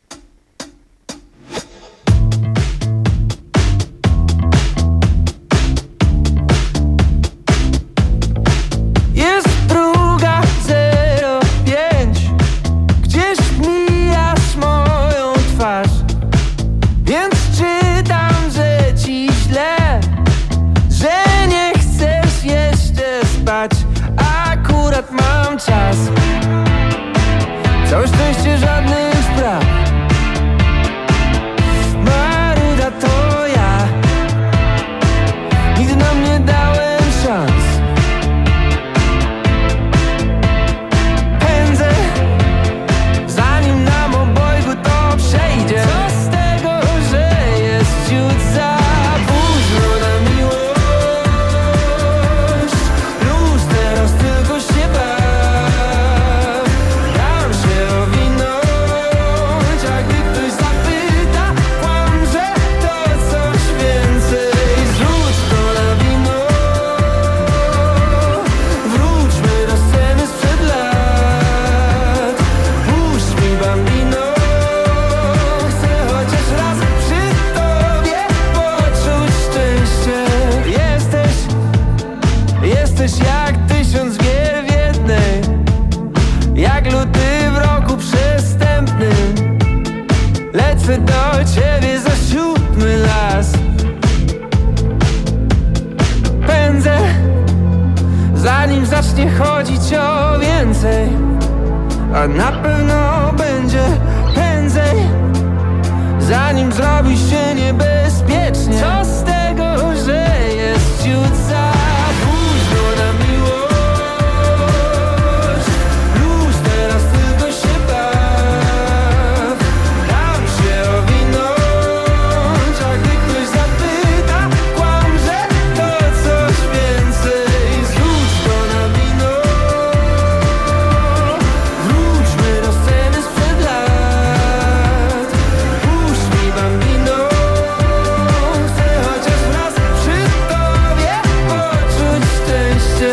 Jest druga zero pięć, gdzieś mijasz moją twarz, więc czytam, że ci źle lecę do ciebie za siódmy las. Pędzę, zanim zacznie chodzić o więcej, a na pewno będzie prędzej, zanim zrobi się niebezpiecznie. Co z tego, że jest ciut za późno na miłość? Już teraz tylko się baw, dam się owinąć, a gdy ktoś zapyta, kłam, że to coś więcej. Zrzuć to na wino, wróćmy do sceny sprzed lat. Puść mi bambino, chcę chociaż raz przy tobie poczuć szczęście.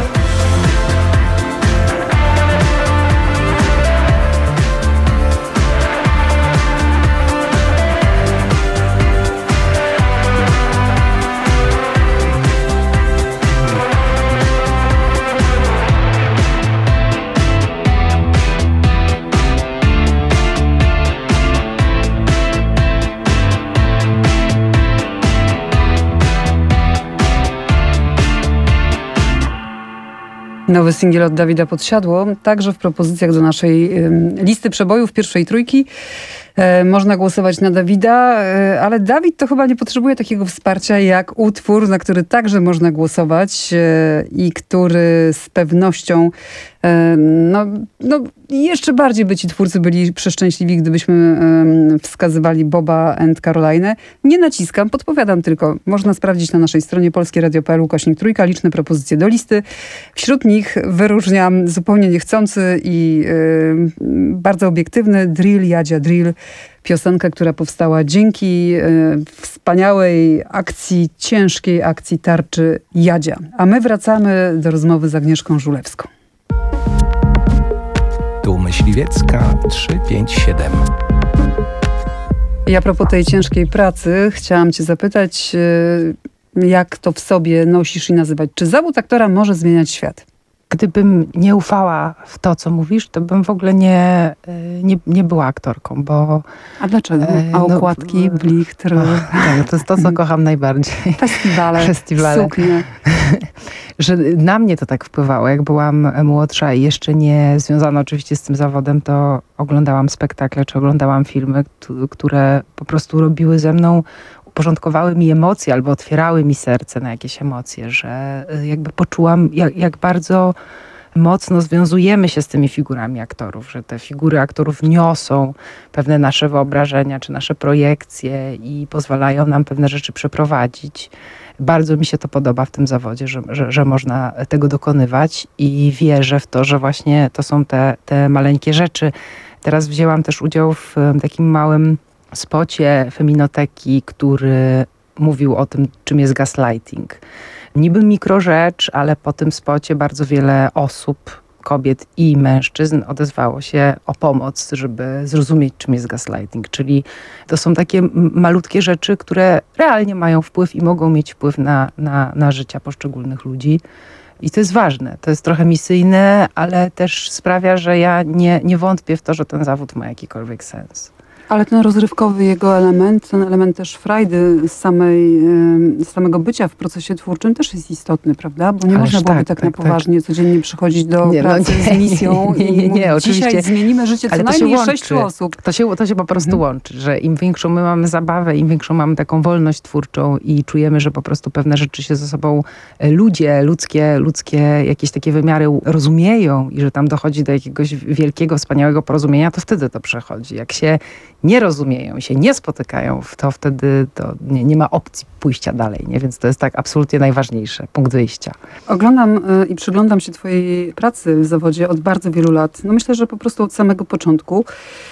Nowy singiel od Dawida Podsiadło, także w propozycjach do naszej ym, listy przebojów pierwszej trójki. E, można głosować na Dawida, e, ale Dawid to chyba nie potrzebuje takiego wsparcia jak utwór, na który także można głosować e, i który z pewnością e, no, no, jeszcze bardziej by ci twórcy byli przeszczęśliwi, gdybyśmy e, wskazywali Boba and Caroline. Nie naciskam, podpowiadam tylko. Można sprawdzić na naszej stronie polskieradio kropka p l ukośnik trójka, liczne propozycje do listy. Wśród nich wyróżniam zupełnie niechcący i e, bardzo obiektywny Drill, Jadzia Drill. Piosenkę, która powstała dzięki e, wspaniałej akcji, ciężkiej akcji tarczy Jadzia. A my wracamy do rozmowy z Agnieszką Żulewską. Tu Myśliwiecka trzysta pięćdziesiąt siedem. I a propos tej ciężkiej pracy, chciałam cię zapytać, e, jak to w sobie nosisz i nazywać? Czy zawód aktora może zmieniać świat? Gdybym nie ufała w to, co mówisz, to bym w ogóle nie, nie, nie była aktorką, bo... A dlaczego? A okładki, no, blichtr... Tak, to jest to, co kocham najbardziej. Festiwale, Festiwale. suknie. Że na mnie to tak wpływało. Jak byłam młodsza i jeszcze nie związana oczywiście z tym zawodem, to oglądałam spektakle, czy oglądałam filmy, które po prostu robiły ze mną, uporządkowały mi emocje albo otwierały mi serce na jakieś emocje, że jakby poczułam, jak, jak bardzo mocno związujemy się z tymi figurami aktorów, że te figury aktorów niosą pewne nasze wyobrażenia czy nasze projekcje i pozwalają nam pewne rzeczy przeprowadzić. Bardzo mi się to podoba w tym zawodzie, że, że, że można tego dokonywać i wierzę w to, że właśnie to są te, te maleńkie rzeczy. Teraz wzięłam też udział w takim małym spocie Feminoteki, który mówił o tym, czym jest gaslighting. Niby mikrorzecz, ale po tym spocie bardzo wiele osób, kobiet i mężczyzn odezwało się o pomoc, żeby zrozumieć, czym jest gaslighting. Czyli to są takie malutkie rzeczy, które realnie mają wpływ i mogą mieć wpływ na, na, na życia poszczególnych ludzi. I to jest ważne. To jest trochę misyjne, ale też sprawia, że ja nie, nie wątpię w to, że ten zawód ma jakikolwiek sens. Ale ten rozrywkowy jego element, ten element też frajdy z, samej, z samego bycia w procesie twórczym też jest istotny, prawda? Bo nie Ależ można byłoby tak, tak, tak na poważnie tak. codziennie przychodzić do nie, pracy no nie, z misją nie, nie, nie, i mówić, nie, oczywiście. Dzisiaj zmienimy życie co Ale to się najmniej łączy. sześciu osób. To się, to się po prostu mhm. łączy, że im większą my mamy zabawę, im większą mamy taką wolność twórczą i czujemy, że po prostu pewne rzeczy się ze sobą ludzie, ludzkie, ludzkie jakieś takie wymiary rozumieją i że tam dochodzi do jakiegoś wielkiego, wspaniałego porozumienia, to wtedy to przechodzi. Jak się nie rozumieją, się nie spotykają, to wtedy to nie, nie ma opcji pójścia dalej, nie? Więc to jest tak absolutnie najważniejsze, punkt wyjścia. Oglądam y, i przyglądam się twojej pracy w zawodzie od bardzo wielu lat. No myślę, że po prostu od samego początku.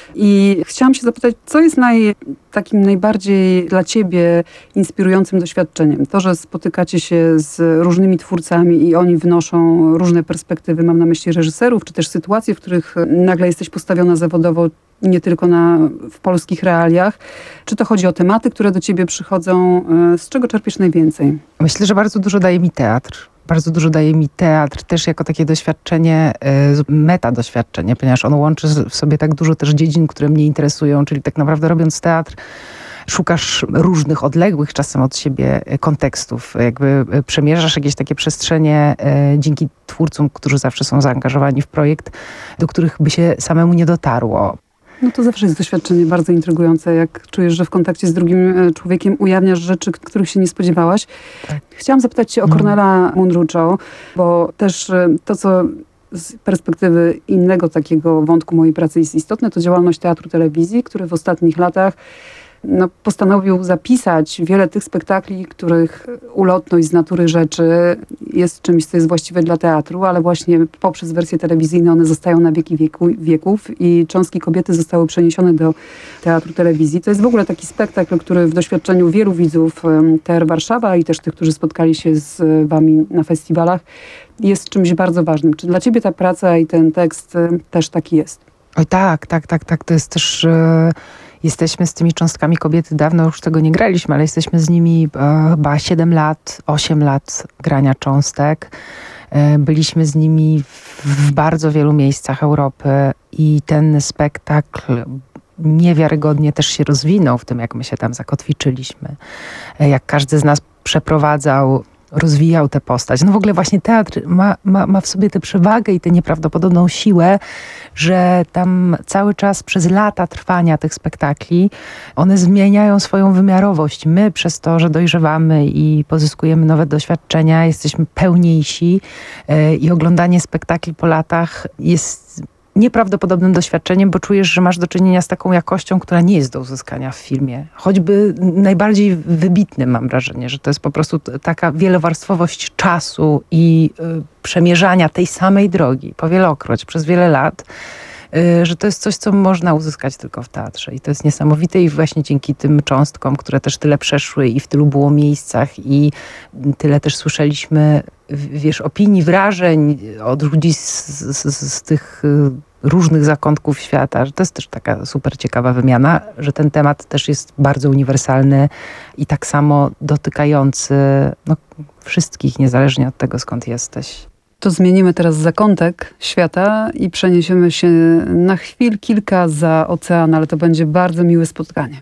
I chciałam się zapytać, co jest naj, takim najbardziej dla ciebie inspirującym doświadczeniem? To, że spotykacie się z różnymi twórcami i oni wnoszą różne perspektywy, mam na myśli reżyserów, czy też sytuacje, w których nagle jesteś postawiona zawodowo nie tylko na, w polskich realiach. Czy to chodzi o tematy, które do ciebie przychodzą? Z czego czerpiesz najwięcej? Myślę, że bardzo dużo daje mi teatr. Bardzo dużo daje mi teatr też jako takie doświadczenie, meta doświadczenie, ponieważ on łączy w sobie tak dużo też dziedzin, które mnie interesują, czyli tak naprawdę robiąc teatr szukasz różnych, odległych czasem od siebie kontekstów. Jakby przemierzasz jakieś takie przestrzenie dzięki twórcom, którzy zawsze są zaangażowani w projekt, do których by się samemu nie dotarło. No to zawsze jest doświadczenie bardzo intrygujące, jak czujesz, że w kontakcie z drugim człowiekiem ujawniasz rzeczy, których się nie spodziewałaś. Tak. Chciałam zapytać cię o Cornela Mundruczo, bo też to, co z perspektywy innego takiego wątku mojej pracy jest istotne, to działalność teatru telewizji, który w ostatnich latach no, postanowił zapisać wiele tych spektakli, których ulotność z natury rzeczy jest czymś, co jest właściwe dla teatru, ale właśnie poprzez wersje telewizyjne one zostają na wieki wieku, wieków i Cząstki kobiety zostały przeniesione do teatru telewizji. To jest w ogóle taki spektakl, który w doświadczeniu wielu widzów T R Warszawa i też tych, którzy spotkali się z wami na festiwalach, jest czymś bardzo ważnym. Czy dla ciebie ta praca i ten tekst też taki jest? Oj tak, tak, tak, tak. To jest też... Yy... Jesteśmy z tymi Cząstkami kobiety, dawno już tego nie graliśmy, ale jesteśmy z nimi e, chyba siedem lat, osiem lat grania cząstek. E, byliśmy z nimi w, w bardzo wielu miejscach Europy i ten spektakl niewiarygodnie też się rozwinął w tym, jak my się tam zakotwiczyliśmy. E, jak każdy z nas przeprowadzał, rozwijał tę postać. No w ogóle właśnie teatr ma, ma, ma w sobie tę przewagę i tę nieprawdopodobną siłę, że tam cały czas przez lata trwania tych spektakli one zmieniają swoją wymiarowość. My przez to, że dojrzewamy i pozyskujemy nowe doświadczenia, jesteśmy pełniejsi yy, i oglądanie spektakli po latach jest nieprawdopodobnym doświadczeniem, bo czujesz, że masz do czynienia z taką jakością, która nie jest do uzyskania w filmie. Choćby najbardziej wybitnym, mam wrażenie, że to jest po prostu taka wielowarstwowość czasu i y, przemierzania tej samej drogi powielokroć przez wiele lat, y, że to jest coś, co można uzyskać tylko w teatrze. I to jest niesamowite i właśnie dzięki tym cząstkom, które też tyle przeszły i w tylu było miejscach i tyle też słyszeliśmy, wiesz, opinii, wrażeń od ludzi z, z, z tych różnych zakątków świata, że to jest też taka super ciekawa wymiana, że ten temat też jest bardzo uniwersalny i tak samo dotykający no, wszystkich, niezależnie od tego, skąd jesteś. To zmienimy teraz zakątek świata i przeniesiemy się na chwil kilka za ocean, ale to będzie bardzo miłe spotkanie.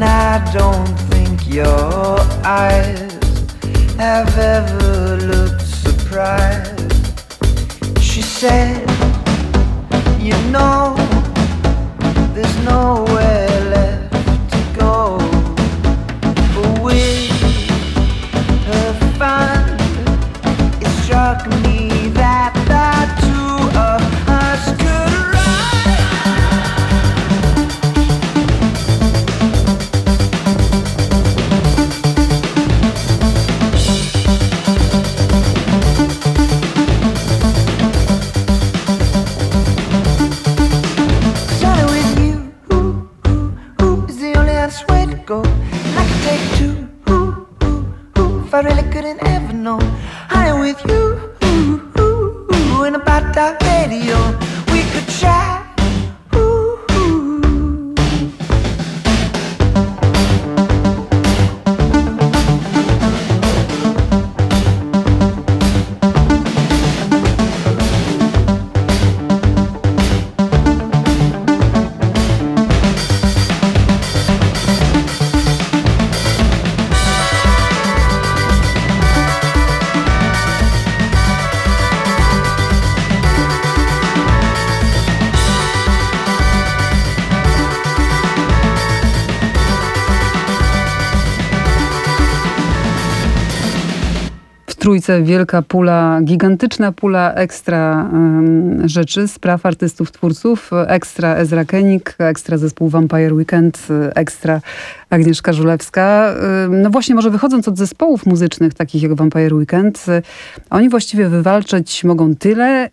Your eyes have ever looked pride. She said, you know, there's nowhere left to go. But with her fun, it struck me that the two of us could go. And I could take two. Ooh, ooh, ooh, if I really couldn't ever know. Honey, with you. Ooh, ooh, ooh, and about that radio, we could chat. Trójce wielka pula, gigantyczna pula ekstra um, rzeczy, spraw artystów, twórców. Ekstra Ezra Koenig, ekstra zespół Vampire Weekend, ekstra Agnieszka Żulewska. No właśnie, może wychodząc od zespołów muzycznych, takich jak Vampire Weekend, oni właściwie wywalczyć mogą tyle,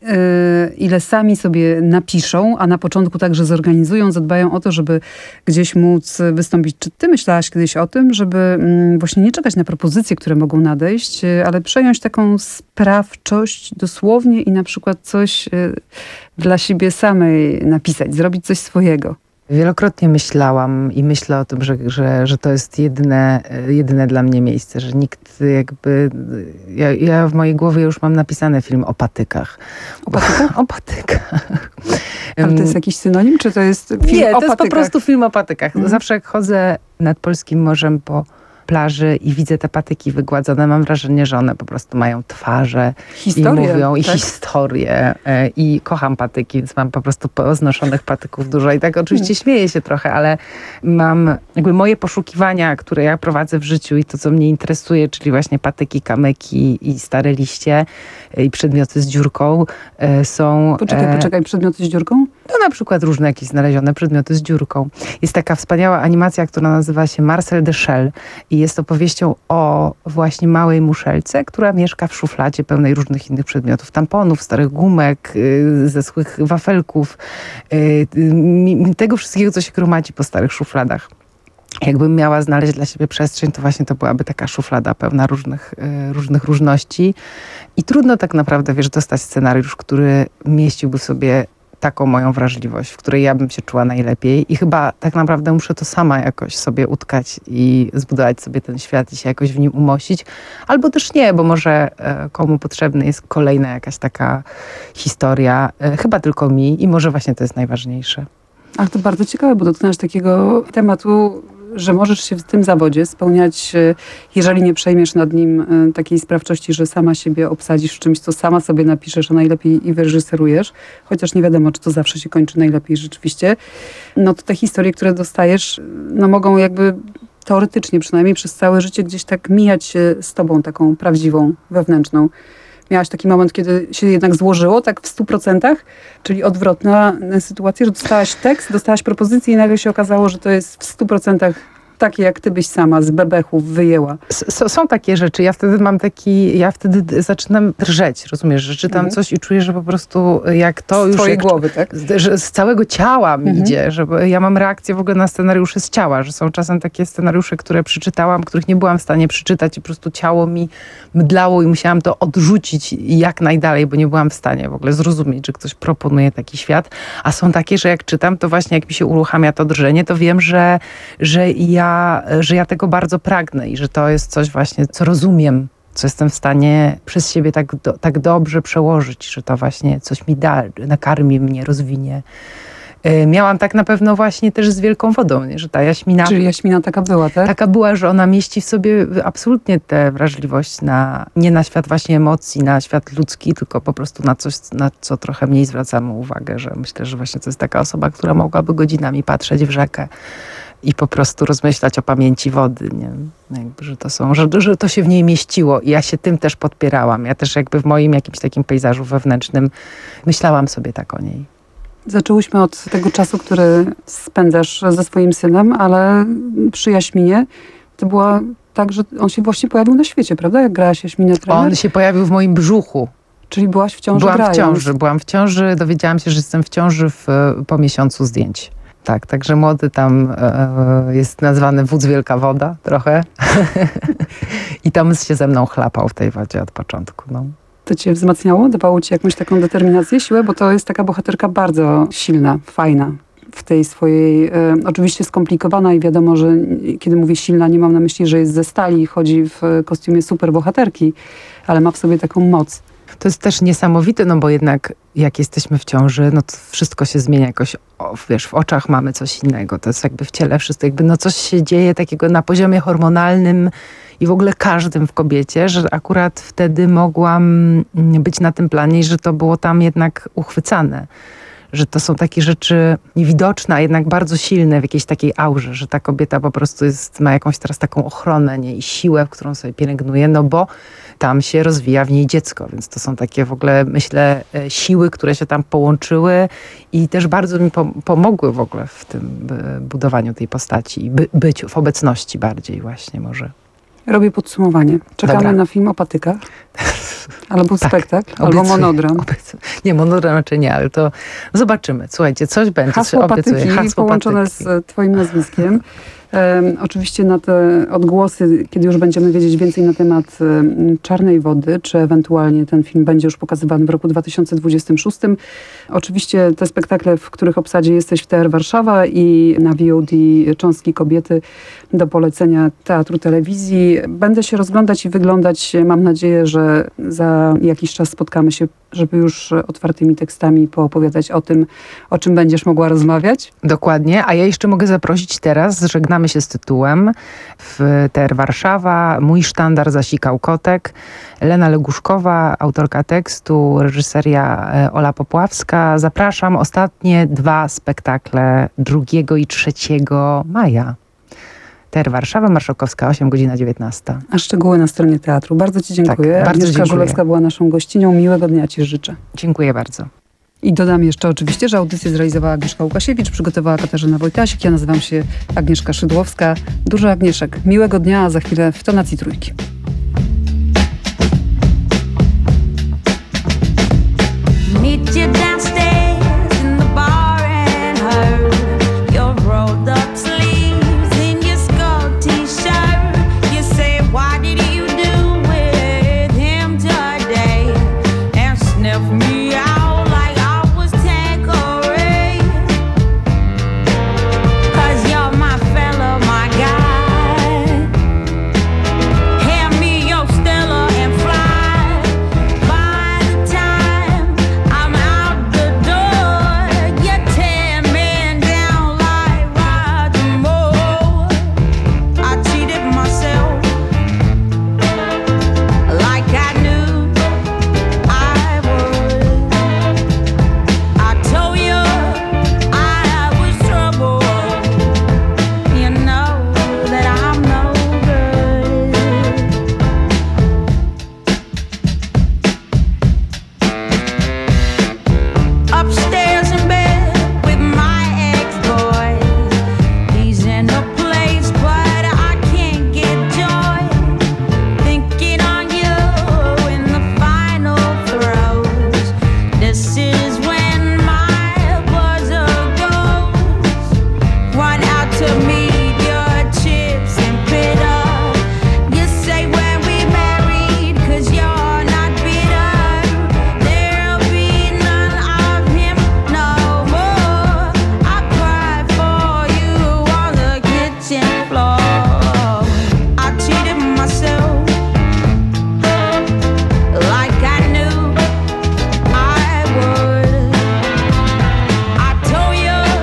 ile sami sobie napiszą, a na początku także zorganizują, zadbają o to, żeby gdzieś móc wystąpić. Czy ty myślałaś kiedyś o tym, żeby właśnie nie czekać na propozycje, które mogą nadejść, ale przejąć taką sprawczość dosłownie i na przykład coś dla siebie samej napisać, zrobić coś swojego? Wielokrotnie myślałam i myślę o tym, że, że, że to jest jedyne, jedyne dla mnie miejsce, że nikt jakby... Ja, ja w mojej głowie już mam napisany film o patykach. O patykach? O patykach. Ale to jest jakiś synonim, czy to jest film Nie, o to jest patykach? po prostu film o patykach. Mhm. Zawsze jak chodzę nad polskim morzem po plaży i widzę te patyki wygładzone, mam wrażenie, że one po prostu mają twarze Historię, i mówią i tak? historię e, i kocham patyki, więc mam po prostu poznoszonych patyków dużo i tak oczywiście Hmm. śmieję się trochę, ale mam jakby moje poszukiwania, które ja prowadzę w życiu i to, co mnie interesuje, czyli właśnie patyki, kamyki i stare liście e, i przedmioty z dziurką e, są... Poczekaj, e, poczekaj, przedmioty z dziurką? No na przykład różne jakieś znalezione przedmioty z dziurką. Jest taka wspaniała animacja, która nazywa się Marcel the Shell i jest opowieścią o właśnie małej muszelce, która mieszka w szufladzie pełnej różnych innych przedmiotów. Tamponów, starych gumek, yy, zeschłych wafelków, yy, tego wszystkiego, co się gromadzi po starych szufladach. Jakbym miała znaleźć dla siebie przestrzeń, to właśnie to byłaby taka szuflada pełna różnych, yy, różnych różności. I trudno tak naprawdę, wiesz, dostać scenariusz, który mieściłby w sobie taką moją wrażliwość, w której ja bym się czuła najlepiej i chyba tak naprawdę muszę to sama jakoś sobie utkać i zbudować sobie ten świat i się jakoś w nim umościć. Albo też nie, bo może e, komu potrzebna jest kolejna jakaś taka historia, e, chyba tylko mi i może właśnie to jest najważniejsze. Ale to bardzo ciekawe, bo dotknęłaś takiego tematu, że możesz się w tym zawodzie spełniać, jeżeli nie przejmiesz nad nim takiej sprawczości, że sama siebie obsadzisz w czymś, co sama sobie napiszesz, a najlepiej i wyreżyserujesz, chociaż nie wiadomo, czy to zawsze się kończy najlepiej rzeczywiście, no to te historie, które dostajesz, no mogą jakby teoretycznie przynajmniej przez całe życie gdzieś tak mijać się z tobą, taką prawdziwą, wewnętrzną. Miałaś taki moment, kiedy się jednak złożyło, tak w stu procentach, czyli odwrotna sytuacja, że dostałaś tekst, dostałaś propozycję i nagle się okazało, że to jest w stu procentach takie, jak ty byś sama z bebechów wyjęła. S- są takie rzeczy. Ja wtedy mam taki, ja wtedy zaczynam drżeć, rozumiesz, że czytam Mhm. coś i czuję, że po prostu jak to Z już... twojej jak, głowy, tak? Z, że z całego ciała mi Mhm. idzie, że ja mam reakcję w ogóle na scenariusze z ciała, że są czasem takie scenariusze, które przeczytałam, których nie byłam w stanie przeczytać i po prostu ciało mi mdlało i musiałam to odrzucić jak najdalej, bo nie byłam w stanie w ogóle zrozumieć, że ktoś proponuje taki świat. A są takie, że jak czytam, to właśnie jak mi się uruchamia to drżenie, to wiem, że, że ja że ja tego bardzo pragnę i że to jest coś właśnie, co rozumiem, co jestem w stanie przez siebie tak, do, tak dobrze przełożyć, że to właśnie coś mi da, nakarmi mnie, rozwinie. Y, miałam tak na pewno właśnie też z Wielką Wodą, nie? Że ta jaśmina... Czyli jaśmina taka była, tak? Taka była, że ona mieści w sobie absolutnie tę wrażliwość na, nie na świat właśnie emocji, na świat ludzki, tylko po prostu na coś, na co trochę mniej zwracamy uwagę, że myślę, że właśnie to jest taka osoba, która mogłaby godzinami patrzeć w rzekę i po prostu rozmyślać o pamięci wody, nie? Jakby, że to są, że, że to się w niej mieściło i ja się tym też podpierałam. Ja też jakby w moim jakimś takim pejzażu wewnętrznym myślałam sobie tak o niej. Zaczęłyśmy od tego czasu, który spędzasz ze swoim synem, ale przy Jaśminie to była tak, że on się właśnie pojawił na świecie, prawda? Jak grałaś Jaśminę trener? On się pojawił w moim brzuchu. Czyli byłaś w ciąży Byłam grając. w ciąży, byłam w ciąży, dowiedziałam się, że jestem w ciąży w, po miesiącu zdjęć. Tak, także młody tam e, jest nazwany wódz Wielka Woda trochę i tam się ze mną chlapał w tej wodzie od początku. No. To cię wzmacniało? Dawało ci jakąś taką determinację, siłę? Bo to jest taka bohaterka bardzo silna, fajna. W tej swojej, e, oczywiście skomplikowana i wiadomo, że kiedy mówię silna, nie mam na myśli, że jest ze stali i chodzi w kostiumie super bohaterki, ale ma w sobie taką moc. To jest też niesamowite, no bo jednak jak jesteśmy w ciąży, no to wszystko się zmienia jakoś, o, wiesz, w oczach mamy coś innego. To jest jakby w ciele wszystko, jakby no coś się dzieje takiego na poziomie hormonalnym i w ogóle każdym w kobiecie, że akurat wtedy mogłam być na tym planie i że to było tam jednak uchwycane. Że to są takie rzeczy niewidoczne, a jednak bardzo silne w jakiejś takiej aurze, że ta kobieta po prostu jest, ma jakąś teraz taką ochronę, nie? I siłę, którą sobie pielęgnuje, no bo tam się rozwija w niej dziecko, więc to są takie w ogóle, myślę, siły, które się tam połączyły i też bardzo mi pomogły w ogóle w tym budowaniu tej postaci i by, byciu, w obecności bardziej właśnie może. Robię podsumowanie. Czekamy Dobra. na film o patykach. Albo Tak, spektakl, albo obiecuję, monodram. Obiecuję. Nie, monodram raczej nie, ale to zobaczymy. Słuchajcie, coś będzie. Hasło obiecuję. patyki Hasło połączone patyki. z twoim nazwiskiem. Um, oczywiście na te odgłosy, kiedy już będziemy wiedzieć więcej na temat um, Czarnej Wody, czy ewentualnie ten film będzie już pokazywany w roku dwa tysiące dwudziestym szóstym. Oczywiście te spektakle, w których obsadzie jesteś w T R Warszawa i na V O D Cząstki Kobiety do polecenia teatru, telewizji. Będę się rozglądać i wyglądać. Mam nadzieję, że za jakiś czas spotkamy się, żeby już otwartymi tekstami poopowiadać o tym, o czym będziesz mogła rozmawiać. Dokładnie, a ja jeszcze mogę zaprosić teraz, żegnamy się z tytułem w T R Warszawa, Mój sztandar zasikał kotek, Lena Leguszkowa, autorka tekstu, reżyseria Ola Popławska. Zapraszam, ostatnie dwa spektakle drugiego i trzeciego maja. T R Warszawa, Marszałkowska osiem, godzina dziewiętnasta. A szczegóły na stronie teatru. Bardzo ci dziękuję. Tak, bardzo Agnieszka dziękuję. Żulewska była naszą gościnią. Miłego dnia ci życzę. Dziękuję bardzo. I dodam jeszcze oczywiście, że audycję zrealizowała Agnieszka Łukasiewicz, przygotowała Katarzyna Wojtasik. Ja nazywam się Agnieszka Szydłowska. Dużo Agnieszek. Miłego dnia, a za chwilę w tonacji trójki. Meet you downstairs in the bar and her your rolled up sleeves in your skull t-shirt. You say, what did you do with him today? And sniff me out like I was Tanqueray. 'Cause you're my fella, my guy. Hand me your Stella and fly. By the time I'm out the door, you tear me down like Roger Moore. I cheated myself like I knew I would. I told you I was trouble. You know that I'm no good. Upstairs in bed with my ex-boy. He's in a place, but I can't get joy. Thinking on you in the final throes. This is when my buzzer goes. Run out to meet your chips and bitter. You say when we married, 'cause you're not bitter. There'll be none of him no more. I cried for you on the kitchen floor. I cheated myself like I knew I would. I told you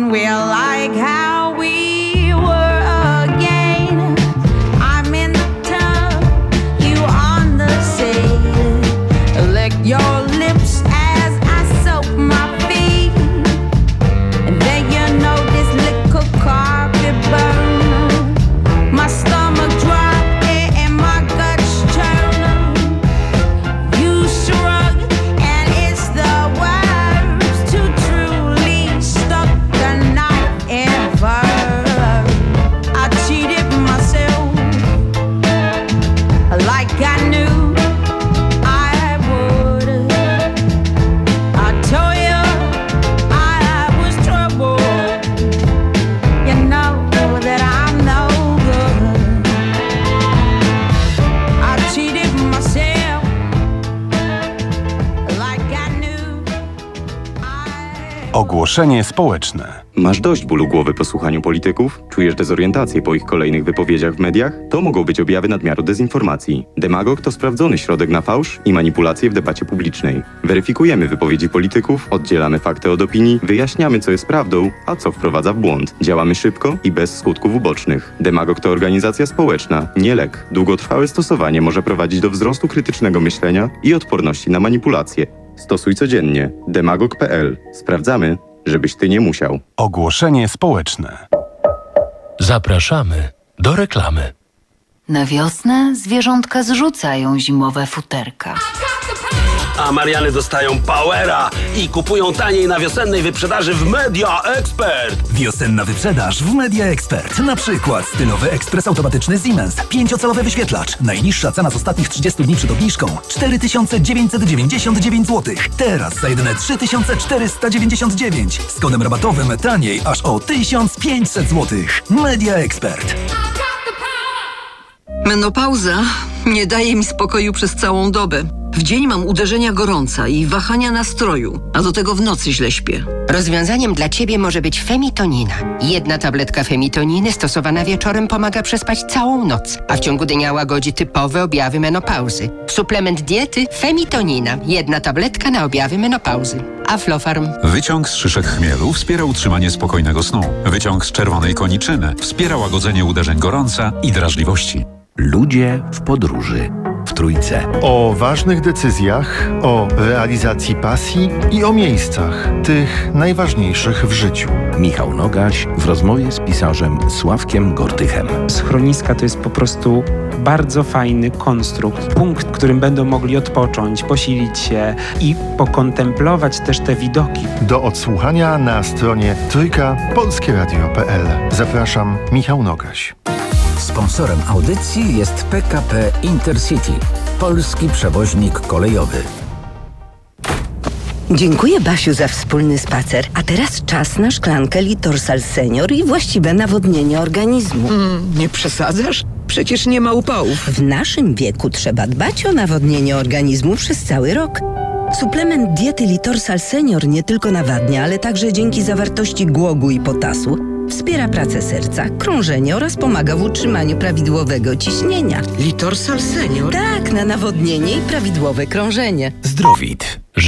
and we're like how we were again. I'm in the tub, you on the sea. Lick your lips as I soak my feet, and then you know this little carpet burn. My stomach drop and my guts churn. You shrug and it's the worst to truly stuck the knife ever. I cheated myself like I knew I would. I told you I was trouble. You know that I'm no good. I cheated myself like I knew. Ogłoszenie społeczne. Masz dość bólu głowy po słuchaniu polityków? Czujesz dezorientację po ich kolejnych wypowiedziach w mediach? To mogą być objawy nadmiaru dezinformacji. Demagog to sprawdzony środek na fałsz i manipulacje w debacie publicznej. Weryfikujemy wypowiedzi polityków, oddzielamy fakty od opinii, wyjaśniamy, co jest prawdą, a co wprowadza w błąd. Działamy szybko i bez skutków ubocznych. Demagog to organizacja społeczna, nie lek. Długotrwałe stosowanie może prowadzić do wzrostu krytycznego myślenia i odporności na manipulacje. Stosuj codziennie. demagog kropka p l. Sprawdzamy, żebyś ty nie musiał. Ogłoszenie społeczne. Zapraszamy do reklamy. Na wiosnę zwierzątka zrzucają zimowe futerka. A Mariany dostają powera i kupują taniej na wiosennej wyprzedaży w Media Expert. Wiosenna wyprzedaż w Media Expert. Na przykład stylowy ekspres automatyczny Siemens. pięciocalowy wyświetlacz. Najniższa cena z ostatnich trzydziestu dni przed obniżką cztery tysiące dziewięćset dziewięćdziesiąt dziewięć złotych. Teraz za jedyne trzy tysiące czterysta dziewięćdziesiąt dziewięć. Z kodem rabatowym taniej aż o tysiąc pięćset złotych. Media Expert. Menopauza nie daje mi spokoju przez całą dobę. W dzień mam uderzenia gorąca i wahania nastroju, a do tego w nocy źle śpię. Rozwiązaniem dla Ciebie może być femitonina. Jedna tabletka femitoniny stosowana wieczorem pomaga przespać całą noc, a w ciągu dnia łagodzi typowe objawy menopauzy. Suplement diety femitonina. Jedna tabletka na objawy menopauzy. Aflofarm. Wyciąg z szyszek chmielu wspiera utrzymanie spokojnego snu. Wyciąg z czerwonej koniczyny wspiera łagodzenie uderzeń gorąca i drażliwości. Ludzie w podróży. W Trójce. O ważnych decyzjach, o realizacji pasji i o miejscach, tych najważniejszych w życiu. Michał Nogaś w rozmowie z pisarzem Sławkiem Gortychem. Schroniska to jest po prostu bardzo fajny konstrukt. Punkt, w którym będą mogli odpocząć, posilić się i pokontemplować też te widoki. Do odsłuchania na stronie trójka polskie radio kropka p l. Zapraszam, Michał Nogaś. Sponsorem audycji jest P K P Intercity, polski przewoźnik kolejowy. Dziękuję, Basiu, za wspólny spacer. A teraz czas na szklankę Litorsal Senior i właściwe nawodnienie organizmu. Mm, nie przesadzasz? Przecież nie ma upałów. W naszym wieku trzeba dbać o nawodnienie organizmu przez cały rok. Suplement diety Litorsal Senior nie tylko nawadnia, ale także dzięki zawartości głogu i potasu wspiera pracę serca, krążenie oraz pomaga w utrzymaniu prawidłowego ciśnienia. Litorsal Senior? Tak, na nawodnienie i prawidłowe krążenie. Zdrowit.